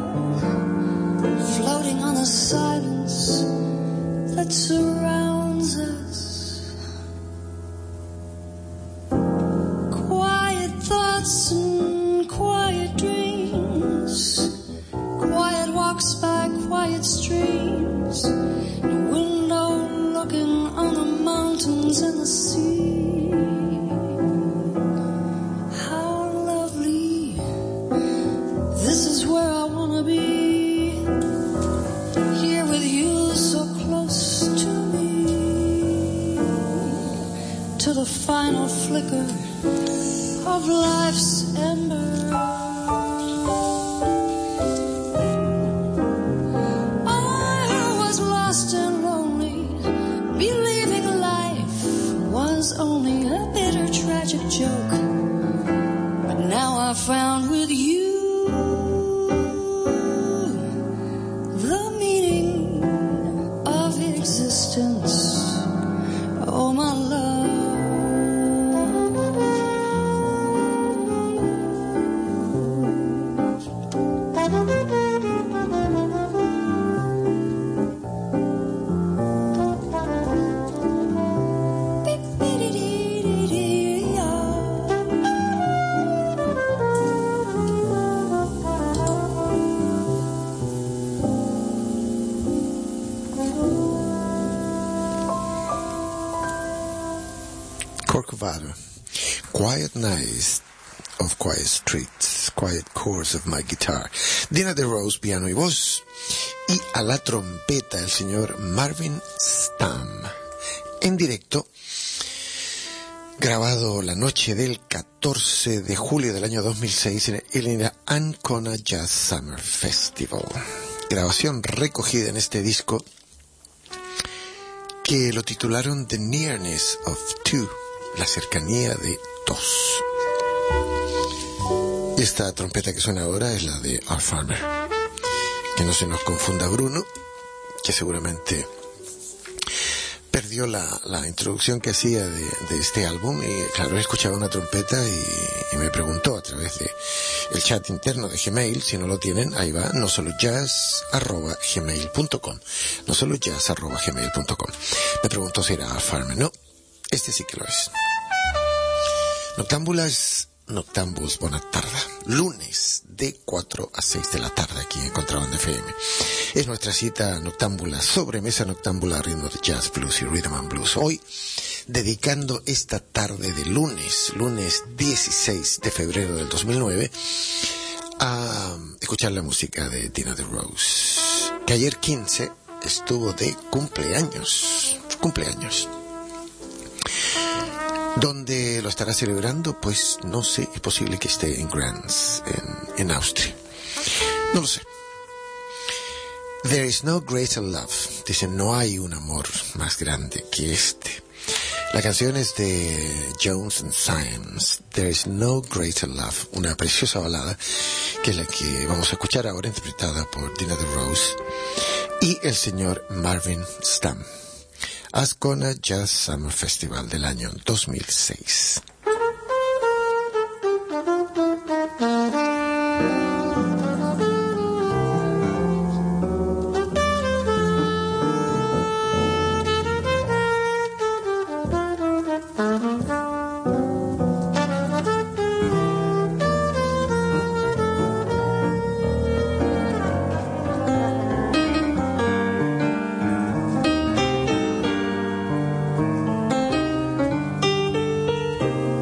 floating on the silence that surrounds us. Quiet thoughts and quiet dreams, quiet walks by quiet streams, a window looking on the mountains and the sea. How lovely, this is where I wanna be, here with you so close to me, to the final flicker of life's ember. I was lost and lonely, believing life was only a bitter, tragic joke. But now I found with you the meaning of existence. Oh, my love. Corcovado, quiet nights of quiet streets, quiet chords of my guitar. Dina de Rose, piano y voz, y a la trompeta el señor Marvin Stamm, en directo, grabado la noche del catorce de julio del año dos mil seis en el Ancona Jazz Summer Festival. Grabación recogida en este disco que lo titularon The Nearness of Two, la cercanía de dos. Y esta trompeta que suena ahora es la de Art Farmer. Que no se nos confunda Bruno, que seguramente perdió la, la introducción que hacía de, de este álbum, y claro, él escuchaba una trompeta y, y me preguntó a través de el chat interno de Gmail, si no lo tienen, ahí va, no solo jazz arroba gmail punto com, no solo jazz arroba gmail punto com. Me preguntó si era Art Farmer. No, este sí que lo es. Noctámbulas, Noctámbuls, buena tarde. Lunes de cuatro a seis de la tarde aquí en Contrabanda F M. Es nuestra cita noctámbula, sobremesa noctámbula, ritmo de jazz, blues y rhythm and blues. Hoy, dedicando esta tarde de lunes, lunes dieciséis de febrero del dos mil nueve, a escuchar la música de Dina de Rose, que ayer quince estuvo de cumpleaños, cumpleaños. ¿Dónde lo estará celebrando? Pues no sé, es posible que esté en Graz, en, en Austria. No lo sé. There is no greater love. Dice, no hay un amor más grande que este. La canción es de Jones and Symes. There is no greater love. Una preciosa balada que es la que vamos a escuchar ahora, interpretada por Dina de Rose y el señor Marvin Stamm. Ascona Jazz Summer Festival del año dos mil seis. Thank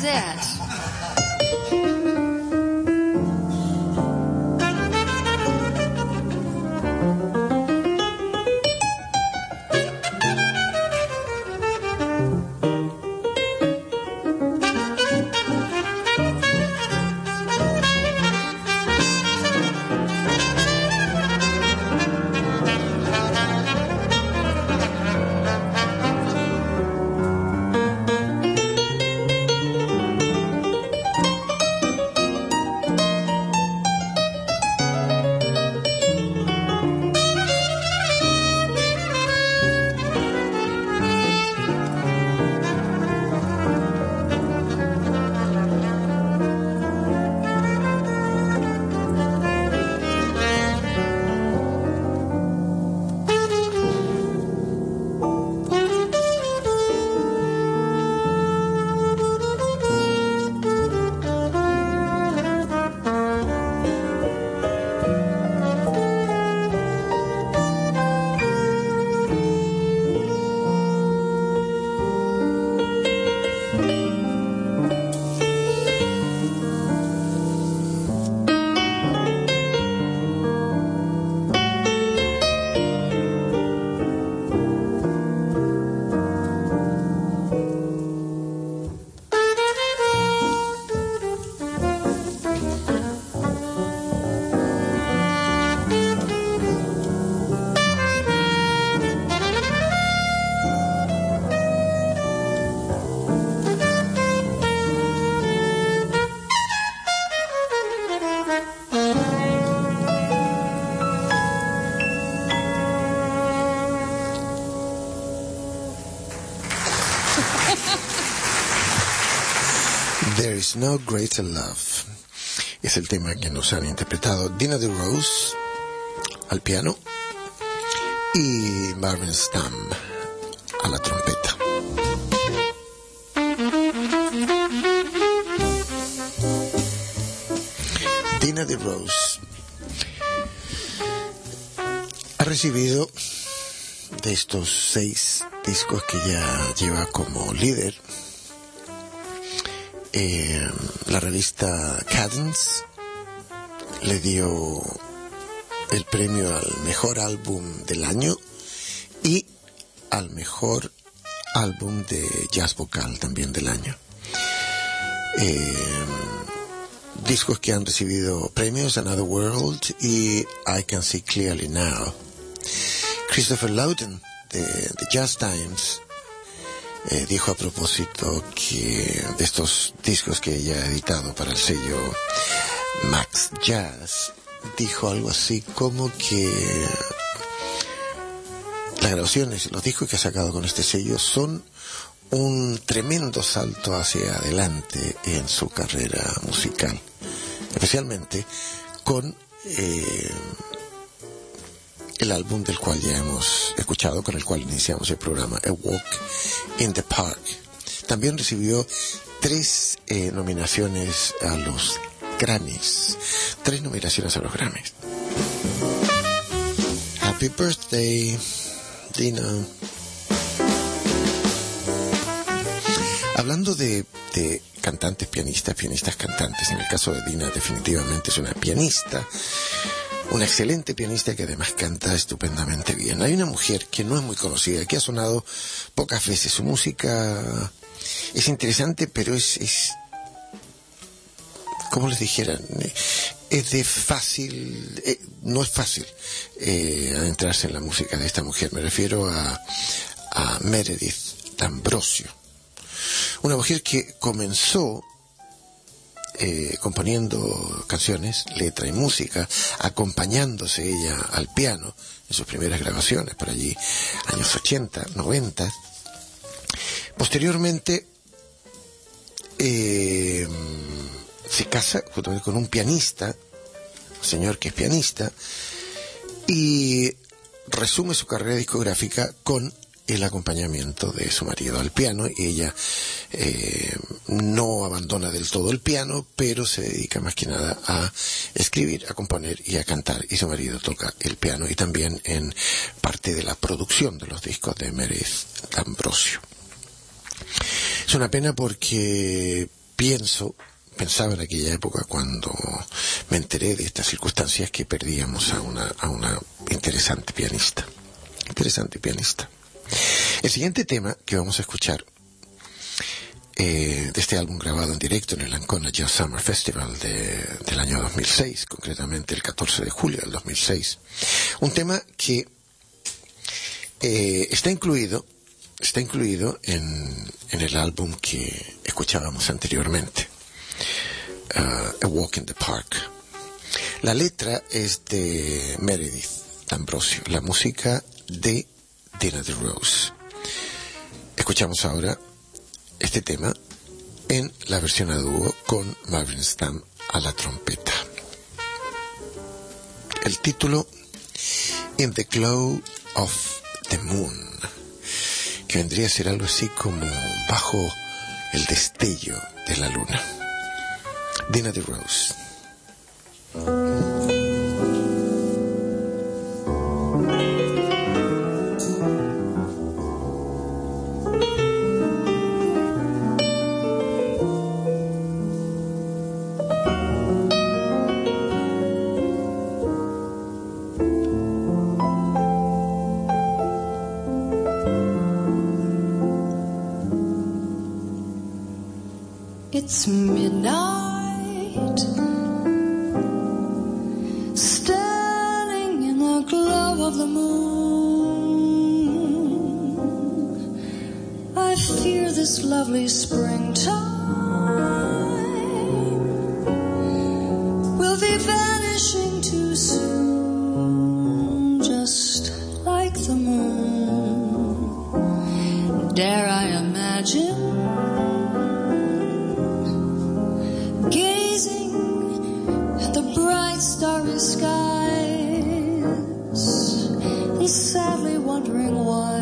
that? There is no greater love. Es el tema que nos han interpretado Dina de Rose al piano y Marvin Stamm a la trompeta. Dina de Rose ha recibido de estos seis discos que ya lleva como líder, Eh, la revista Cadence le dio el premio al mejor álbum del año y al mejor álbum de jazz vocal también del año. Eh, discos que han recibido premios: Another World y I Can See Clearly Now. Christopher Loudon de The Jazz Times Eh, dijo a propósito que de estos discos que ella ha editado para el sello Max Jazz, dijo algo así como que las grabaciones, los discos que ha sacado con este sello son un tremendo salto hacia adelante en su carrera musical, especialmente con eh, el álbum del cual ya hemos escuchado, con el cual iniciamos el programa, A Walk in the Park. También recibió tres eh, nominaciones a los Grammys. Tres nominaciones a los Grammys. Happy birthday, Dina. Hablando de, de cantantes, pianistas, pianistas, cantantes, en el caso de Dina definitivamente es una pianista, una excelente pianista que además canta estupendamente bien. Hay una mujer que no es muy conocida, que ha sonado pocas veces. Su música es interesante, pero es, es ¿cómo les dijera? Es de fácil, eh, no es fácil eh, adentrarse en la música de esta mujer. Me refiero a, a Meredith D'Ambrosio. Una mujer que comenzó Eh, componiendo canciones, letra y música, acompañándose ella al piano en sus primeras grabaciones, por allí, años ochenta, noventa. Posteriormente, eh, se casa justamente con un pianista, un señor que es pianista, y resume su carrera discográfica con el acompañamiento de su marido al piano, y ella eh, no abandona del todo el piano, pero se dedica más que nada a escribir, a componer y a cantar, y su marido toca el piano y también en parte de la producción de los discos de Meredith D'Ambrosio. Es una pena porque pienso, pensaba en aquella época cuando me enteré de estas circunstancias que perdíamos a una, a una interesante pianista. Interesante pianista. El siguiente tema que vamos a escuchar eh, de este álbum grabado en directo en el Ancona Jazz Summer Festival de, del año dos mil seis, concretamente el catorce de julio del dos mil seis. Un tema que eh, está incluido está incluido en, en el álbum que escuchábamos anteriormente, uh, A Walk in the Park. La letra es de Meredith D'Ambrosio, la música de Dina de Rose. Escuchamos ahora este tema en la versión a dúo con Marvin Stamm a la trompeta. El título, In the Glow of the Moon, que vendría a ser algo así como bajo el destello de la luna. Dina de Rose. It's midnight, standing in the glow of the moon. I fear this lovely springtime will be vanishing too soon, just like the moon. Dare I imagine starry skies and sadly wondering why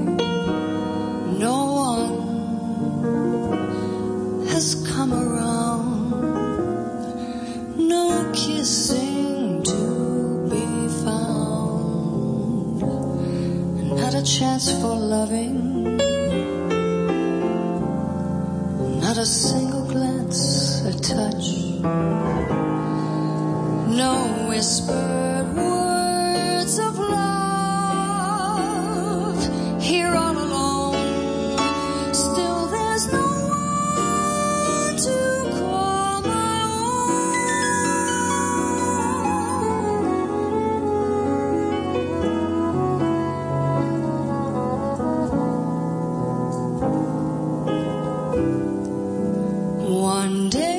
no one has come around, no kissing to be found, not a chance for loving, not a single glance, a touch, no whispered words of love. Here all alone, still there's no one to call my own. One day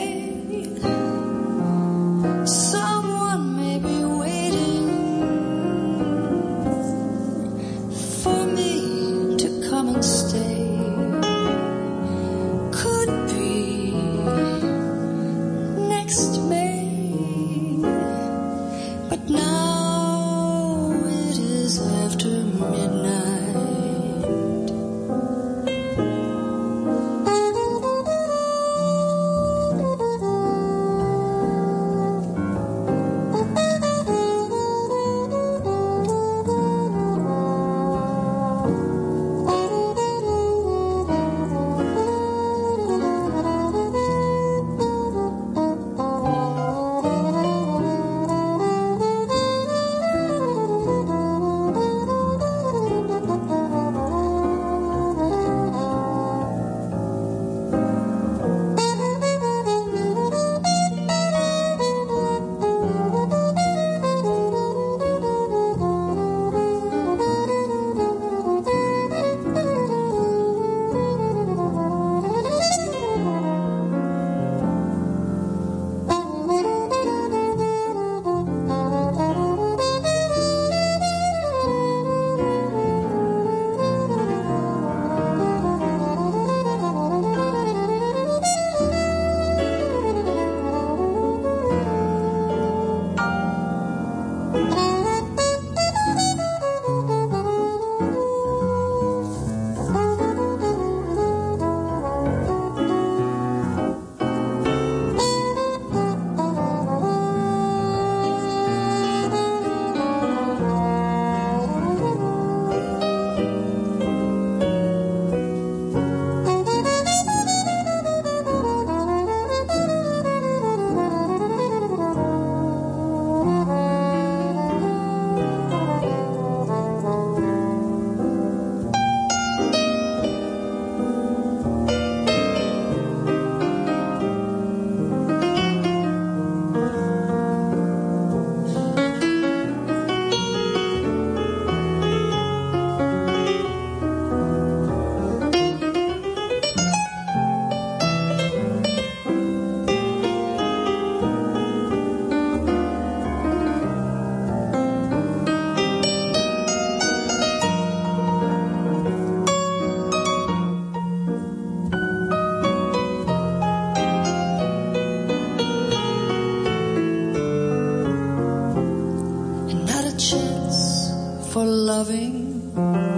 for loving.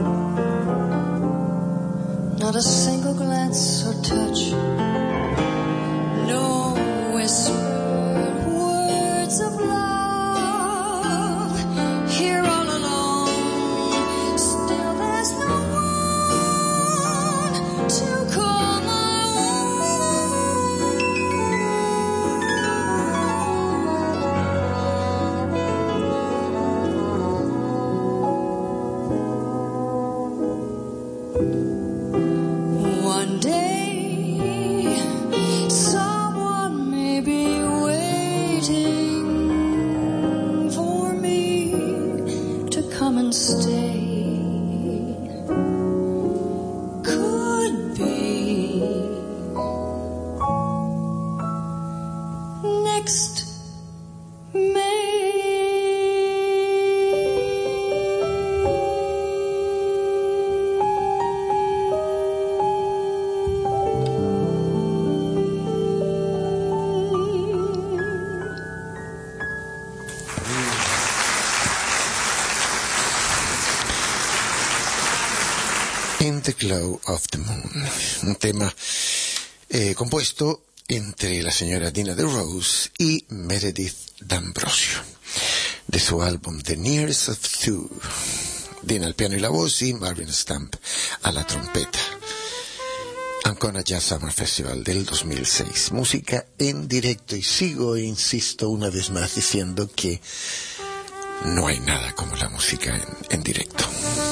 Not a single glance or touch, no whispered words of love. Here all alone, still there's no one to call my own. One day, someone may be waiting for me to come and stay. Could be next May. In the Glow of the Moon, un tema eh, compuesto entre la señora Dina DeRose y Meredith D'Ambrosio, de su álbum The Nearest of Two. Dina al piano y la voz y Marvin Stamp a la trompeta. Ancona Jazz Summer Festival del dos mil seis. Música en directo, y sigo e insisto una vez más diciendo que no hay nada como la música en, en directo.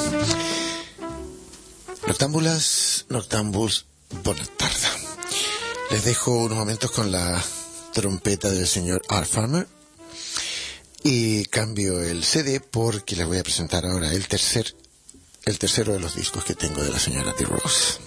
Noctámbulas, noctámbuls, buena tarde. Les dejo unos momentos con la trompeta del señor Art Farmer y cambio el C D porque les voy a presentar ahora el tercer, el tercero de los discos que tengo de la señora DeRose.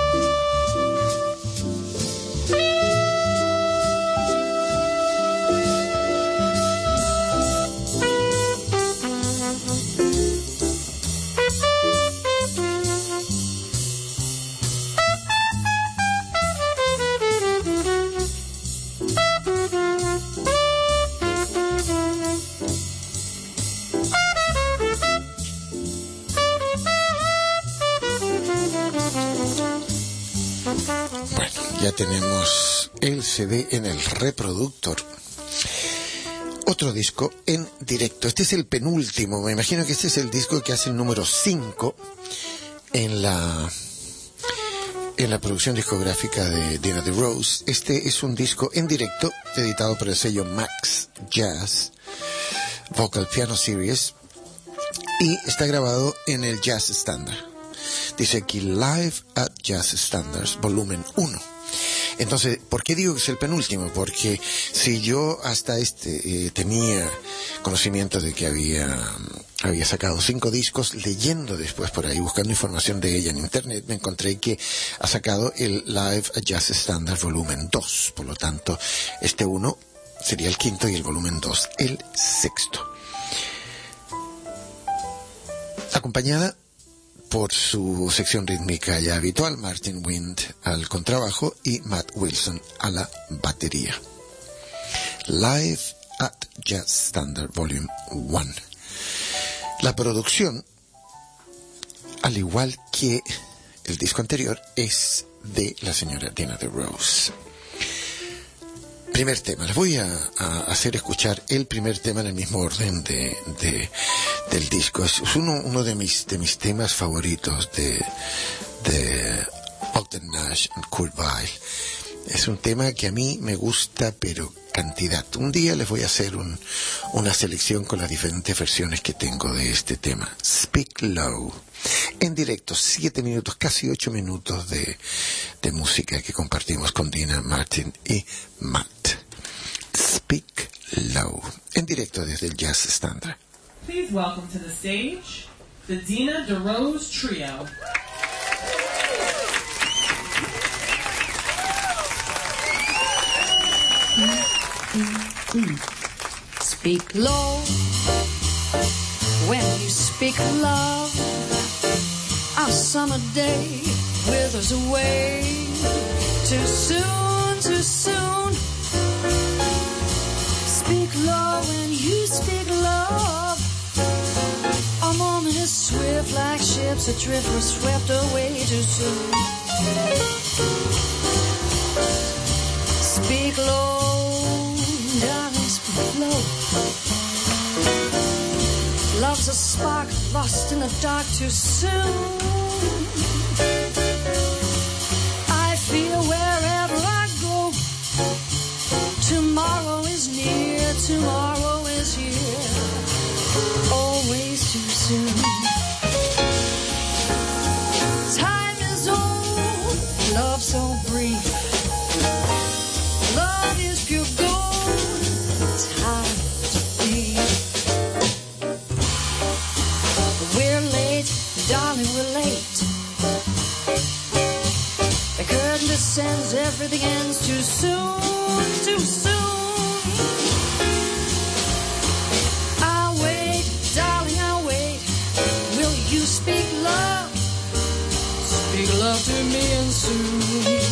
Ya tenemos el C D en el reproductor. Otro disco en directo. Este es el penúltimo. Me imagino que este es el disco que hace el número cinco en la en la producción discográfica de Dina DeRose. Este es un disco en directo editado por el sello Max Jazz Vocal Piano Series y está grabado en el Jazz Standard. Dice aquí Live at Jazz Standards, volumen uno. Entonces, ¿por qué digo que es el penúltimo? Porque si yo hasta este eh, tenía conocimiento de que había, había sacado cinco discos, leyendo después por ahí, buscando información de ella en internet, me encontré que ha sacado el Live at Jazz Standard volumen dos. Por lo tanto, este uno sería el quinto y el volumen dos el sexto. Acompañada por su sección rítmica ya habitual, Martin Wind al contrabajo y Matt Wilson a la batería. Live at Jazz Standard Volume uno. La producción, al igual que el disco anterior, es de la señora Dina DeRose. Primer tema, les voy a, a hacer escuchar el primer tema en el mismo orden de, de del disco. Es uno, uno de mis de mis temas favoritos de de Alton Nash y Kurt Weill. Es un tema que a mí me gusta, pero cantidad. Un día les voy a hacer un, una selección con las diferentes versiones que tengo de este tema. Speak Low. En directo, siete minutos, casi ocho minutos de, de música que compartimos con Dina, Martin y Matt. Speak Low. En directo desde el Jazz Standard. Please welcome to the stage the Dina DeRose Trio. Speak low when you speak of love. Our summer day withers away too soon, too soon. Speak low when you speak love. A moment ships adrift were swept away too soon. Speak low, darling, speak low. Love's a spark lost in the dark too soon. I feel wherever I go, tomorrow is near, tomorrow is here, always too soon. Time is old, love so brief. Love is pure gold, time to be. We're late, darling, we're late. The curtain descends, everything ends too soon, too soon. I'll wait, darling, I'll wait. Will you speak love? Speak love to me and soon.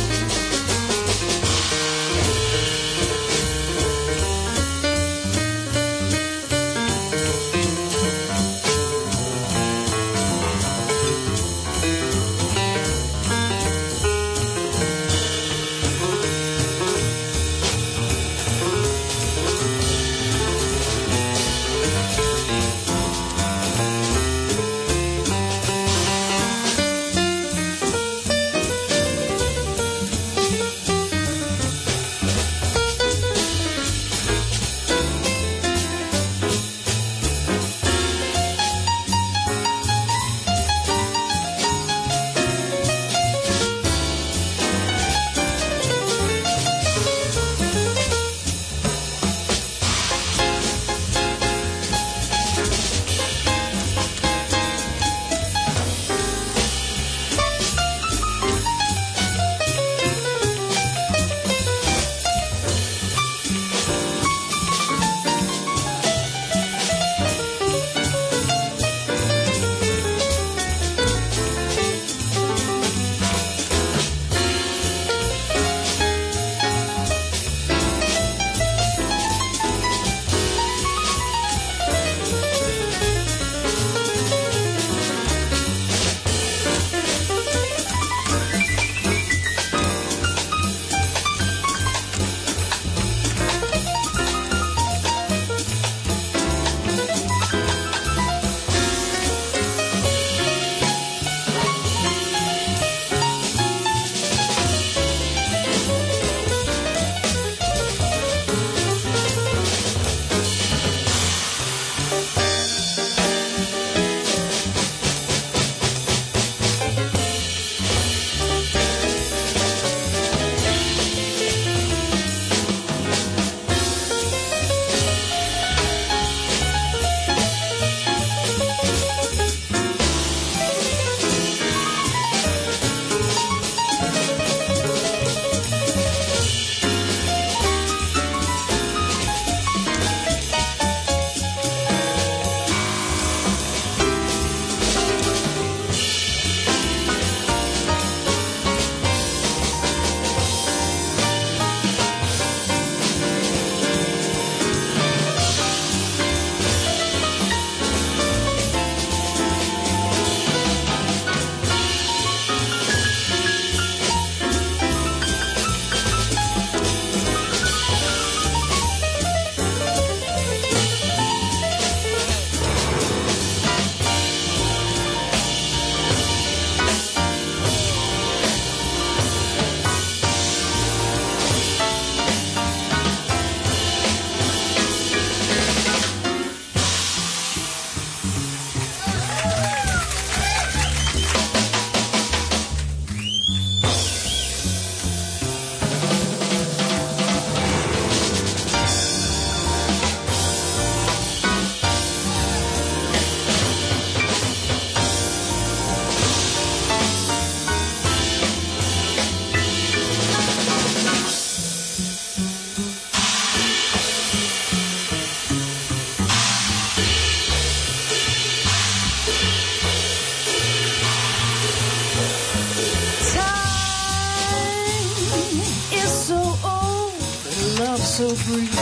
so brief.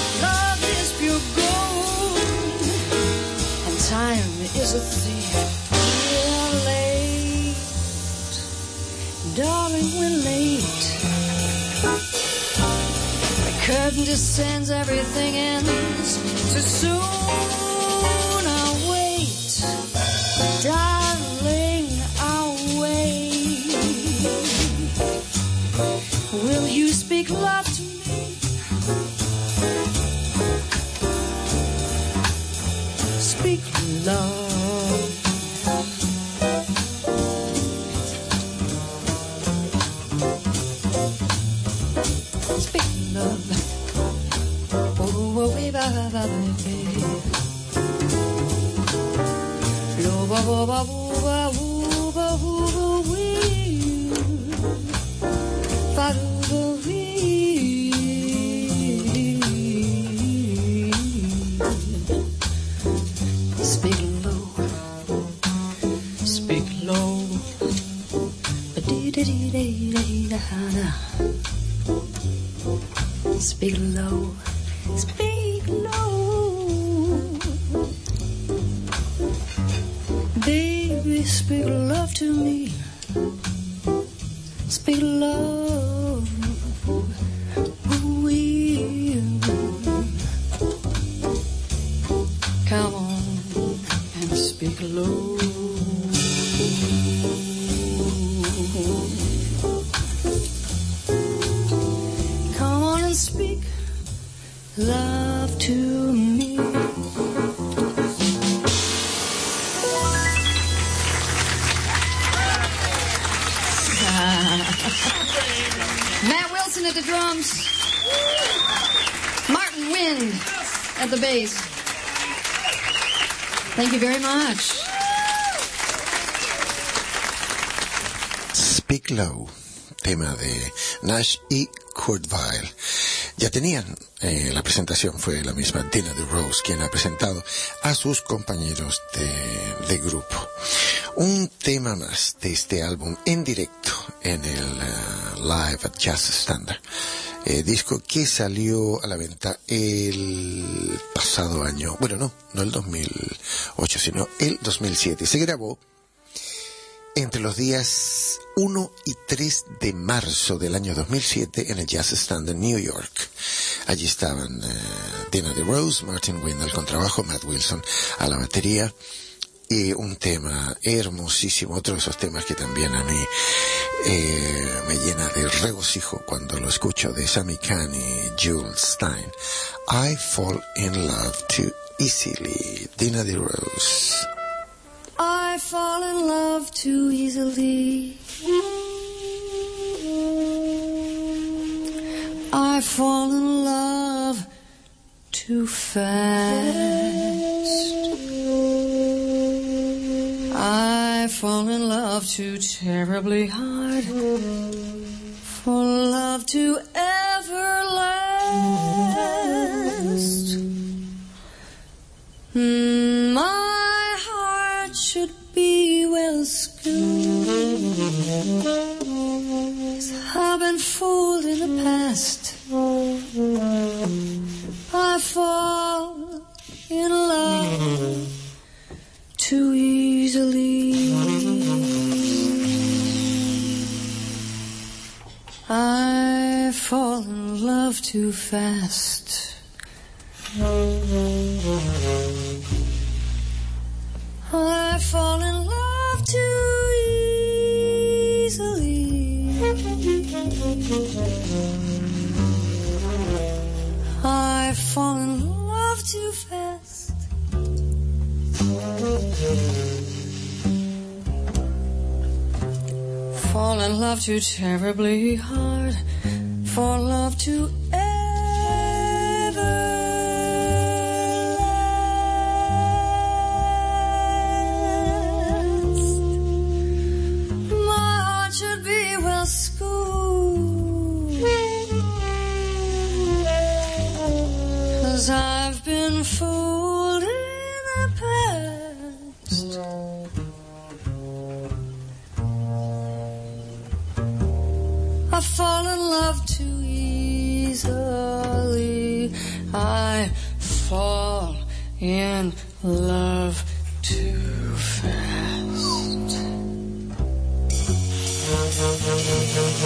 Love is pure gold, and time is a thief. darling, we're late. The curtain descends, everything ends too soon. I'll wait, darling, I'll wait. Will you speak love to me? Speak love. Speak love. Oh, oh, oh, ba, ba, ba, ba. Lo, ba, ba, ba, ba, ba, ba, ba, wee. Ba, do, ba, wee. Speak low. Speak low. Ba-dee-dee-dee-dee-dee-da-da. Speak low, speak low. Baby, speak love to me. Speak love. Ooh-wee. Come on and speak low. Speak love to me. Matt Wilson at the drums. Martin Wind at the bass. Thank you very much. Speak Low, tema de Nash y Kurt Weill. Ya tenían, eh, la presentación fue la misma Dina DeRose quien ha presentado a sus compañeros de, de grupo. Un tema más de este álbum en directo en el uh, Live at Jazz Standard, eh, disco que salió a la venta el pasado año, bueno no, no el dos mil ocho sino el dos mil siete. Se grabó entre los días uno y tres de marzo del año dos mil siete en el Jazz Stand en New York. Allí estaban uh, Dina DeRose, Martin Wind al contrabajo, Matt Wilson a la batería, y un tema hermosísimo, otro de esos temas que también a mí eh, me llena de regocijo cuando lo escucho, de Sammy Cahn y Jules Stein. I Fall in Love Too Easily, Dina DeRose. I fall in love too easily. I fall in love too fast. I fall in love too terribly hard for love to ever last. My heart should be well schooled. I've been fooled in the past. I fall in love too easily. I fall in love too fast. I fall in love too easily. I fall in love too fast. Fall in love too terribly hard for love to ever last. My heart should be well schooled, 'cause I've been fooled in the past. I fall in love too easily. I fall in love too fast.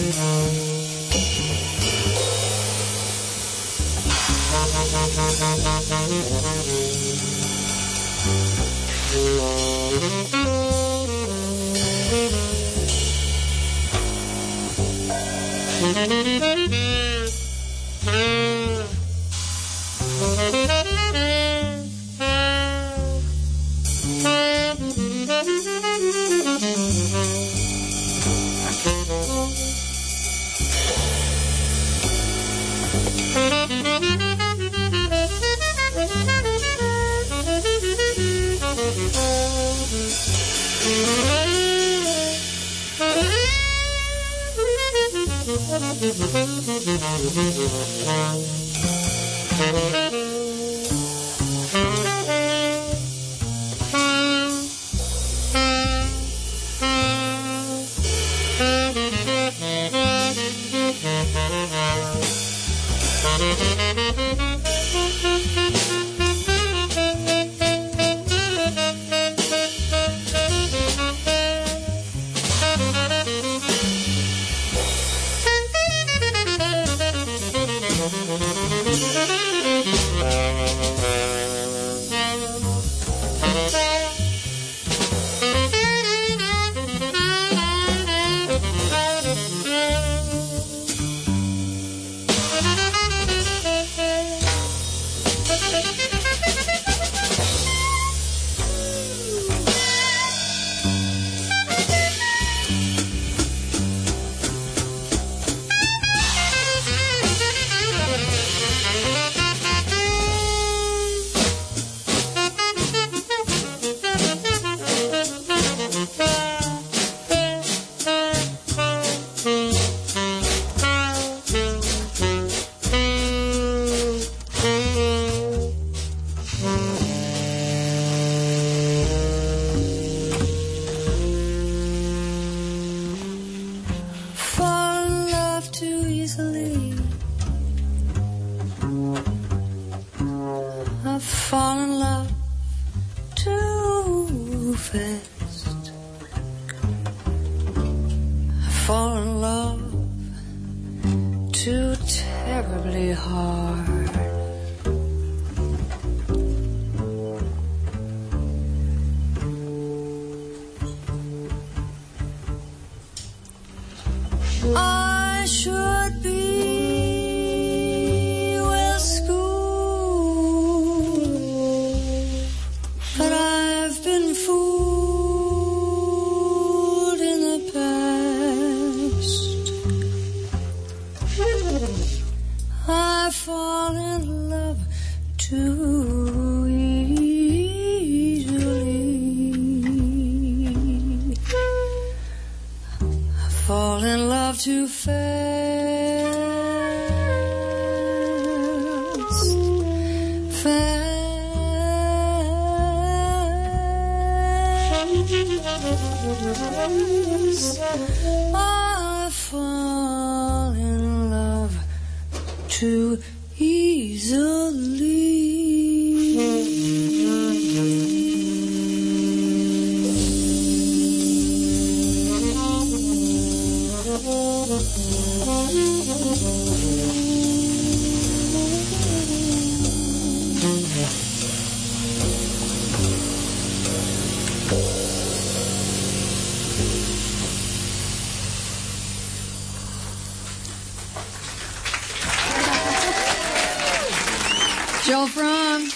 Joel Fram.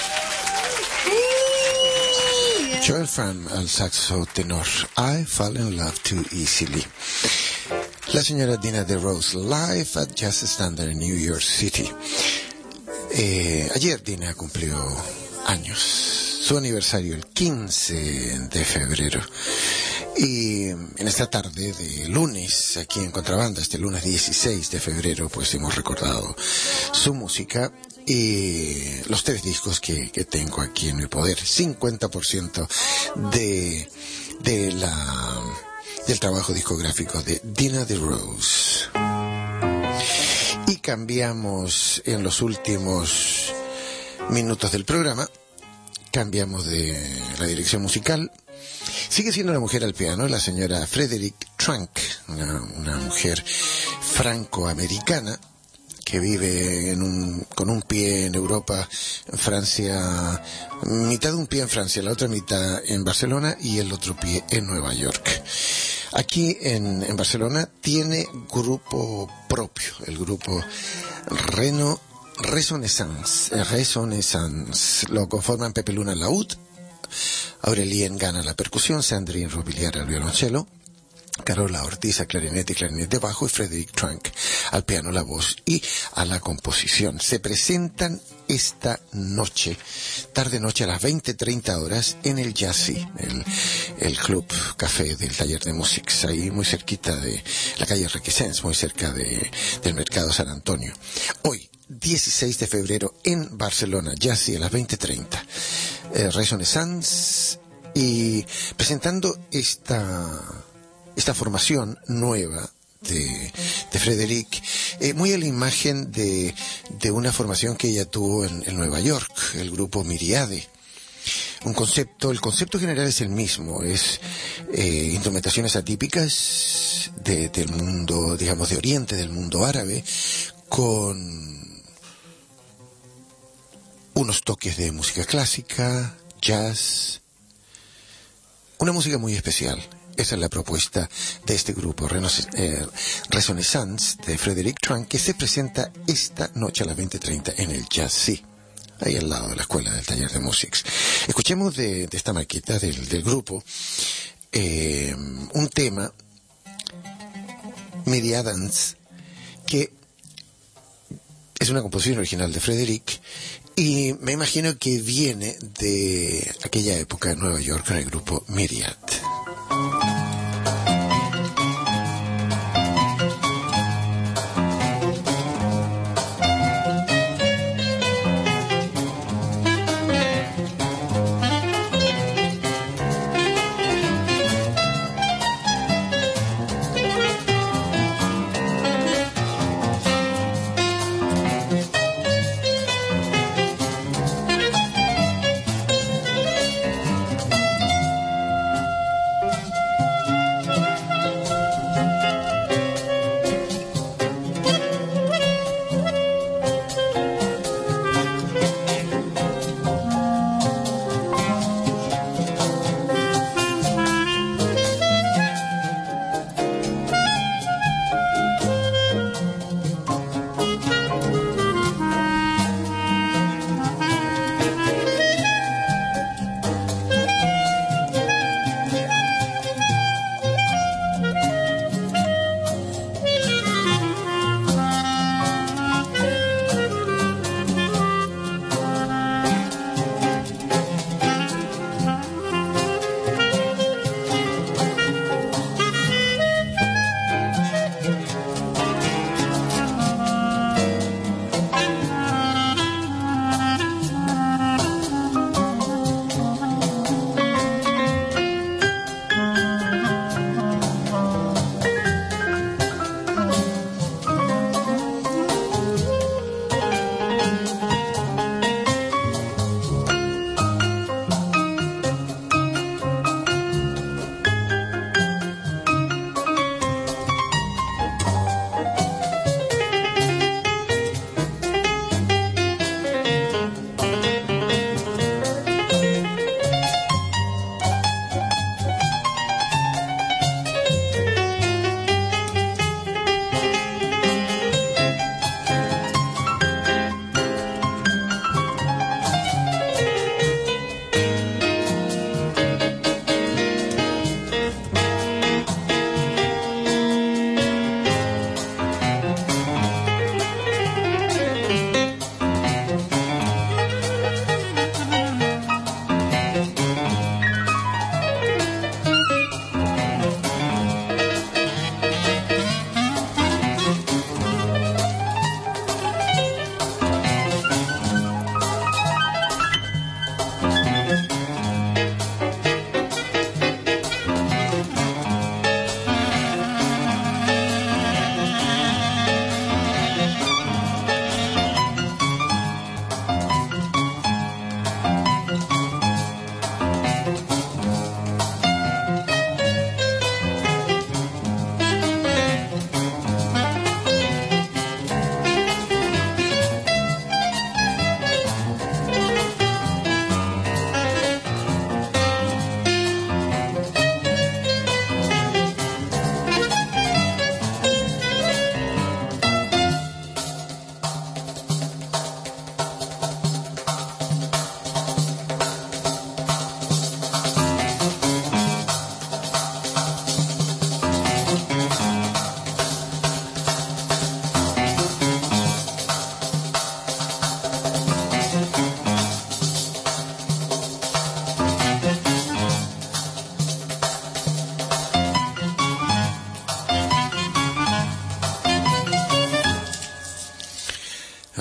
Joel Fram al saxo tenor. I Fall in Love Too Easily. La señora Dina DeRose live at Jazz Standard en New York City. Eh, ayer Dina cumplió años. Su aniversario el quince de febrero. Y en esta tarde de lunes, aquí en Contrabanda, este lunes dieciséis de febrero, pues hemos recordado su música y los tres discos que, que tengo aquí en mi poder. cincuenta por ciento de, de la, del trabajo discográfico de Dina DeRose. Y cambiamos en los últimos minutos del programa, cambiamos de la dirección musical. Sigue siendo una mujer al piano, la señora Frederick Trunk, una, una mujer francoamericana que vive en un, con un pie en Europa, en Francia, mitad de un pie en Francia, la otra mitad en Barcelona y el otro pie en Nueva York. Aquí en, en Barcelona tiene grupo propio, el grupo Reno Resonaissance, Resonaissance. Lo conforman Pepe Luna al laúd, Aurelien Gana a la percusión, Sandrine Robiliard al violonchelo, Carola Ortiz a clarinete y clarinete bajo y Frederick Trank al piano, la voz y a la composición. Se presentan esta noche, tarde-noche a las veinte treinta horas en el Jazzy, el, el club café del taller de Musics, ahí muy cerquita de la calle Requesens, muy cerca de, del mercado San Antonio. Hoy, dieciséis de febrero en Barcelona, Jazzy a las veinte treinta. Eh, Resonaissance y presentando esta... esta formación nueva de, de Frederick, eh, muy a la imagen de, de una formación que ella tuvo en, en Nueva York, el grupo Miriade. Un concepto, el concepto general es el mismo, es eh, instrumentaciones atípicas de, del mundo, digamos, de Oriente, del mundo árabe, con unos toques de música clásica, jazz, una música muy especial. Esa es la propuesta de este grupo, eh, Resonaissance, de Frederick Trank, que se presenta esta noche a las veinte treinta en el Jazzy, ahí al lado de la escuela del taller de Musics. Escuchemos de, de esta maqueta del, del grupo eh, un tema, Media Dance, que es una composición original de Frederick y me imagino que viene de aquella época en Nueva York con el grupo Myriad.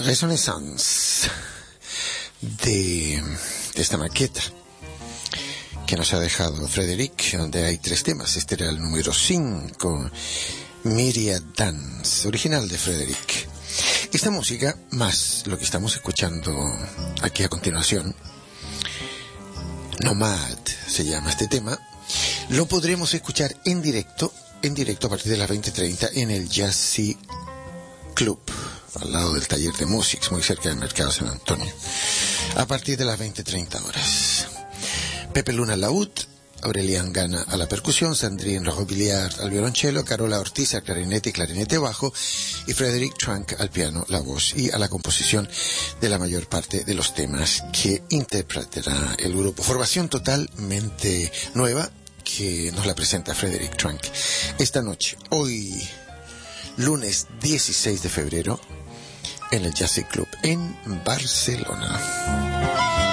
Renaissance de, de esta maqueta que nos ha dejado Frederick, donde hay tres temas. Este era el número cinco, Myriad Dance, original de Frederick. Esta música, más lo que estamos escuchando aquí a continuación, Nomad se llama este tema, lo podremos escuchar en directo, en directo a partir de las veinte treinta en el Jazzy Club, al lado del taller de Musics, muy cerca del Mercado San Antonio, a partir de las veinte treinta horas. Pepe Luna al laúd, Aurelian Gana a la percusión, Sandrine Robiliard al violonchelo, Carola Ortiz al clarinete y clarinete bajo, y Frederick Trunk al piano, la voz y a la composición de la mayor parte de los temas que interpretará el grupo. Formación totalmente nueva que nos la presenta Frederick Trunk esta noche, hoy lunes dieciséis de febrero, en el Jazzy Club en Barcelona.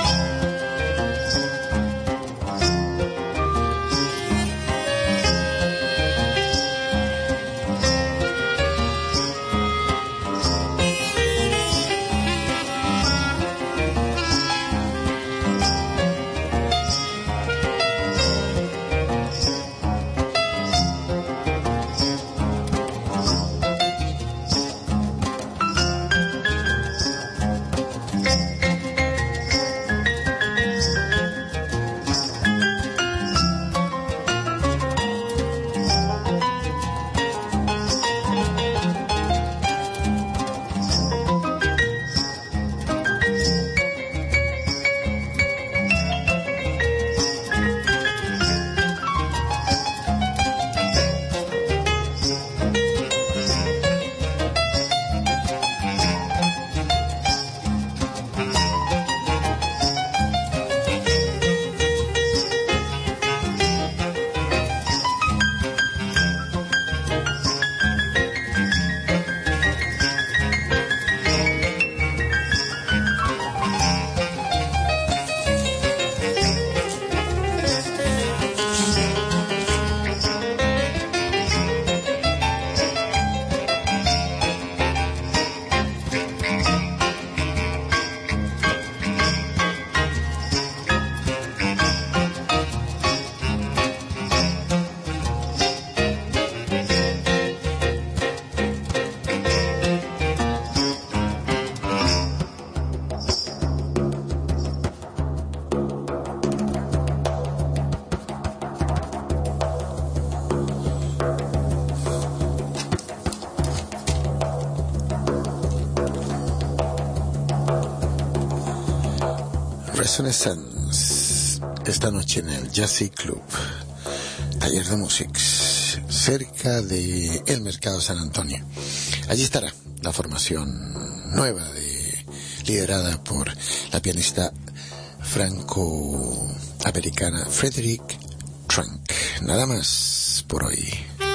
Renaissance, esta noche en el Jazzy Club, taller de Musics, cerca de el Mercado San Antonio. Allí estará la formación nueva de, liderada por la pianista franco-americana Frederick Trunk. Nada más por hoy.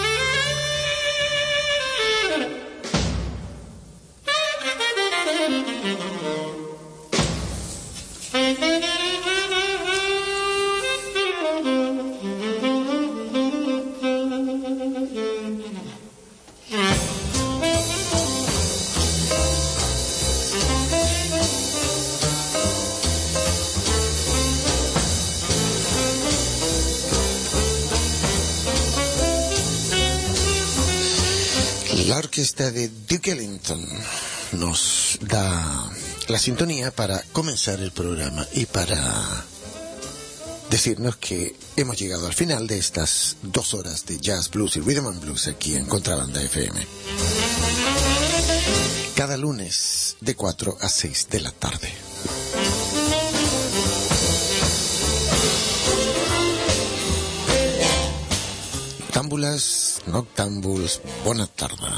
La orquesta de Duke Ellington nos da la sintonía para comenzar el programa y para decirnos que hemos llegado al final de estas dos horas de jazz, blues y rhythm and blues aquí en Contrabanda F M. Cada lunes de cuatro a seis de la tarde. Noctámbulas, noctámbuls, bona tarda.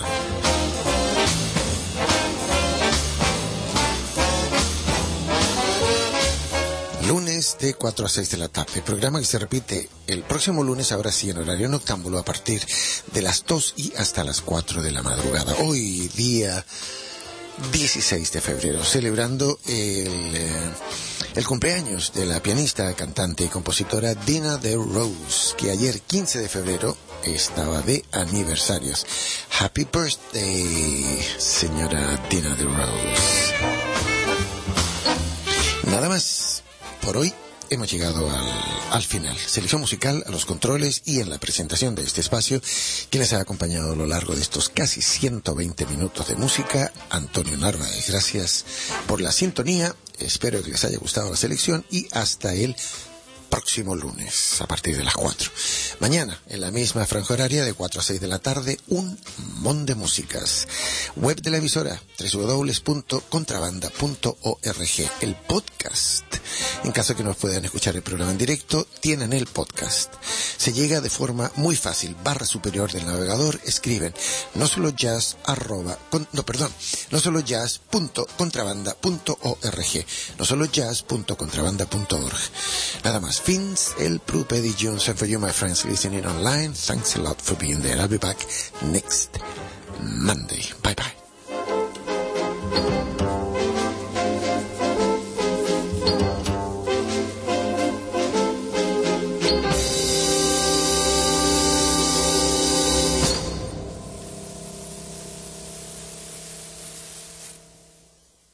Lunes de cuatro a seis de la tarde, programa que se repite el próximo lunes, ahora sí en horario noctámbulo, a partir de las dos y hasta las cuatro de la madrugada. Hoy día dieciséis de febrero, celebrando el, eh, el cumpleaños de la pianista, cantante y compositora Dina de Rose, que ayer quince de febrero estaba de aniversarios. Happy birthday, señora Dina de Rose. Nada más por hoy. Hemos llegado al, al final. Selección musical, a los controles y en la presentación de este espacio, que les ha acompañado a lo largo de estos casi ciento veinte minutos de música, Antonio Narváez. Gracias por la sintonía. Espero que les haya gustado la selección y hasta el próximo lunes a partir de las cuatro. Mañana, en la misma franja horaria de cuatro a seis de la tarde, un mon de músicas. Web de la emisora, doble u doble u doble u punto contrabanda punto org. El podcast, en caso que no puedan escuchar el programa en directo, tienen el podcast. Se llega de forma muy fácil. Barra superior del navegador, escriben no solo jazz arroba, con, no perdón, no solo jazz punto contrabanda punto org, no solo jazz punto contrabanda punto org. Nada más. Fins el Proof Eddie Jones, and for you, my friends, listening online, thanks a lot for being there. I'll be back next Monday. Bye bye.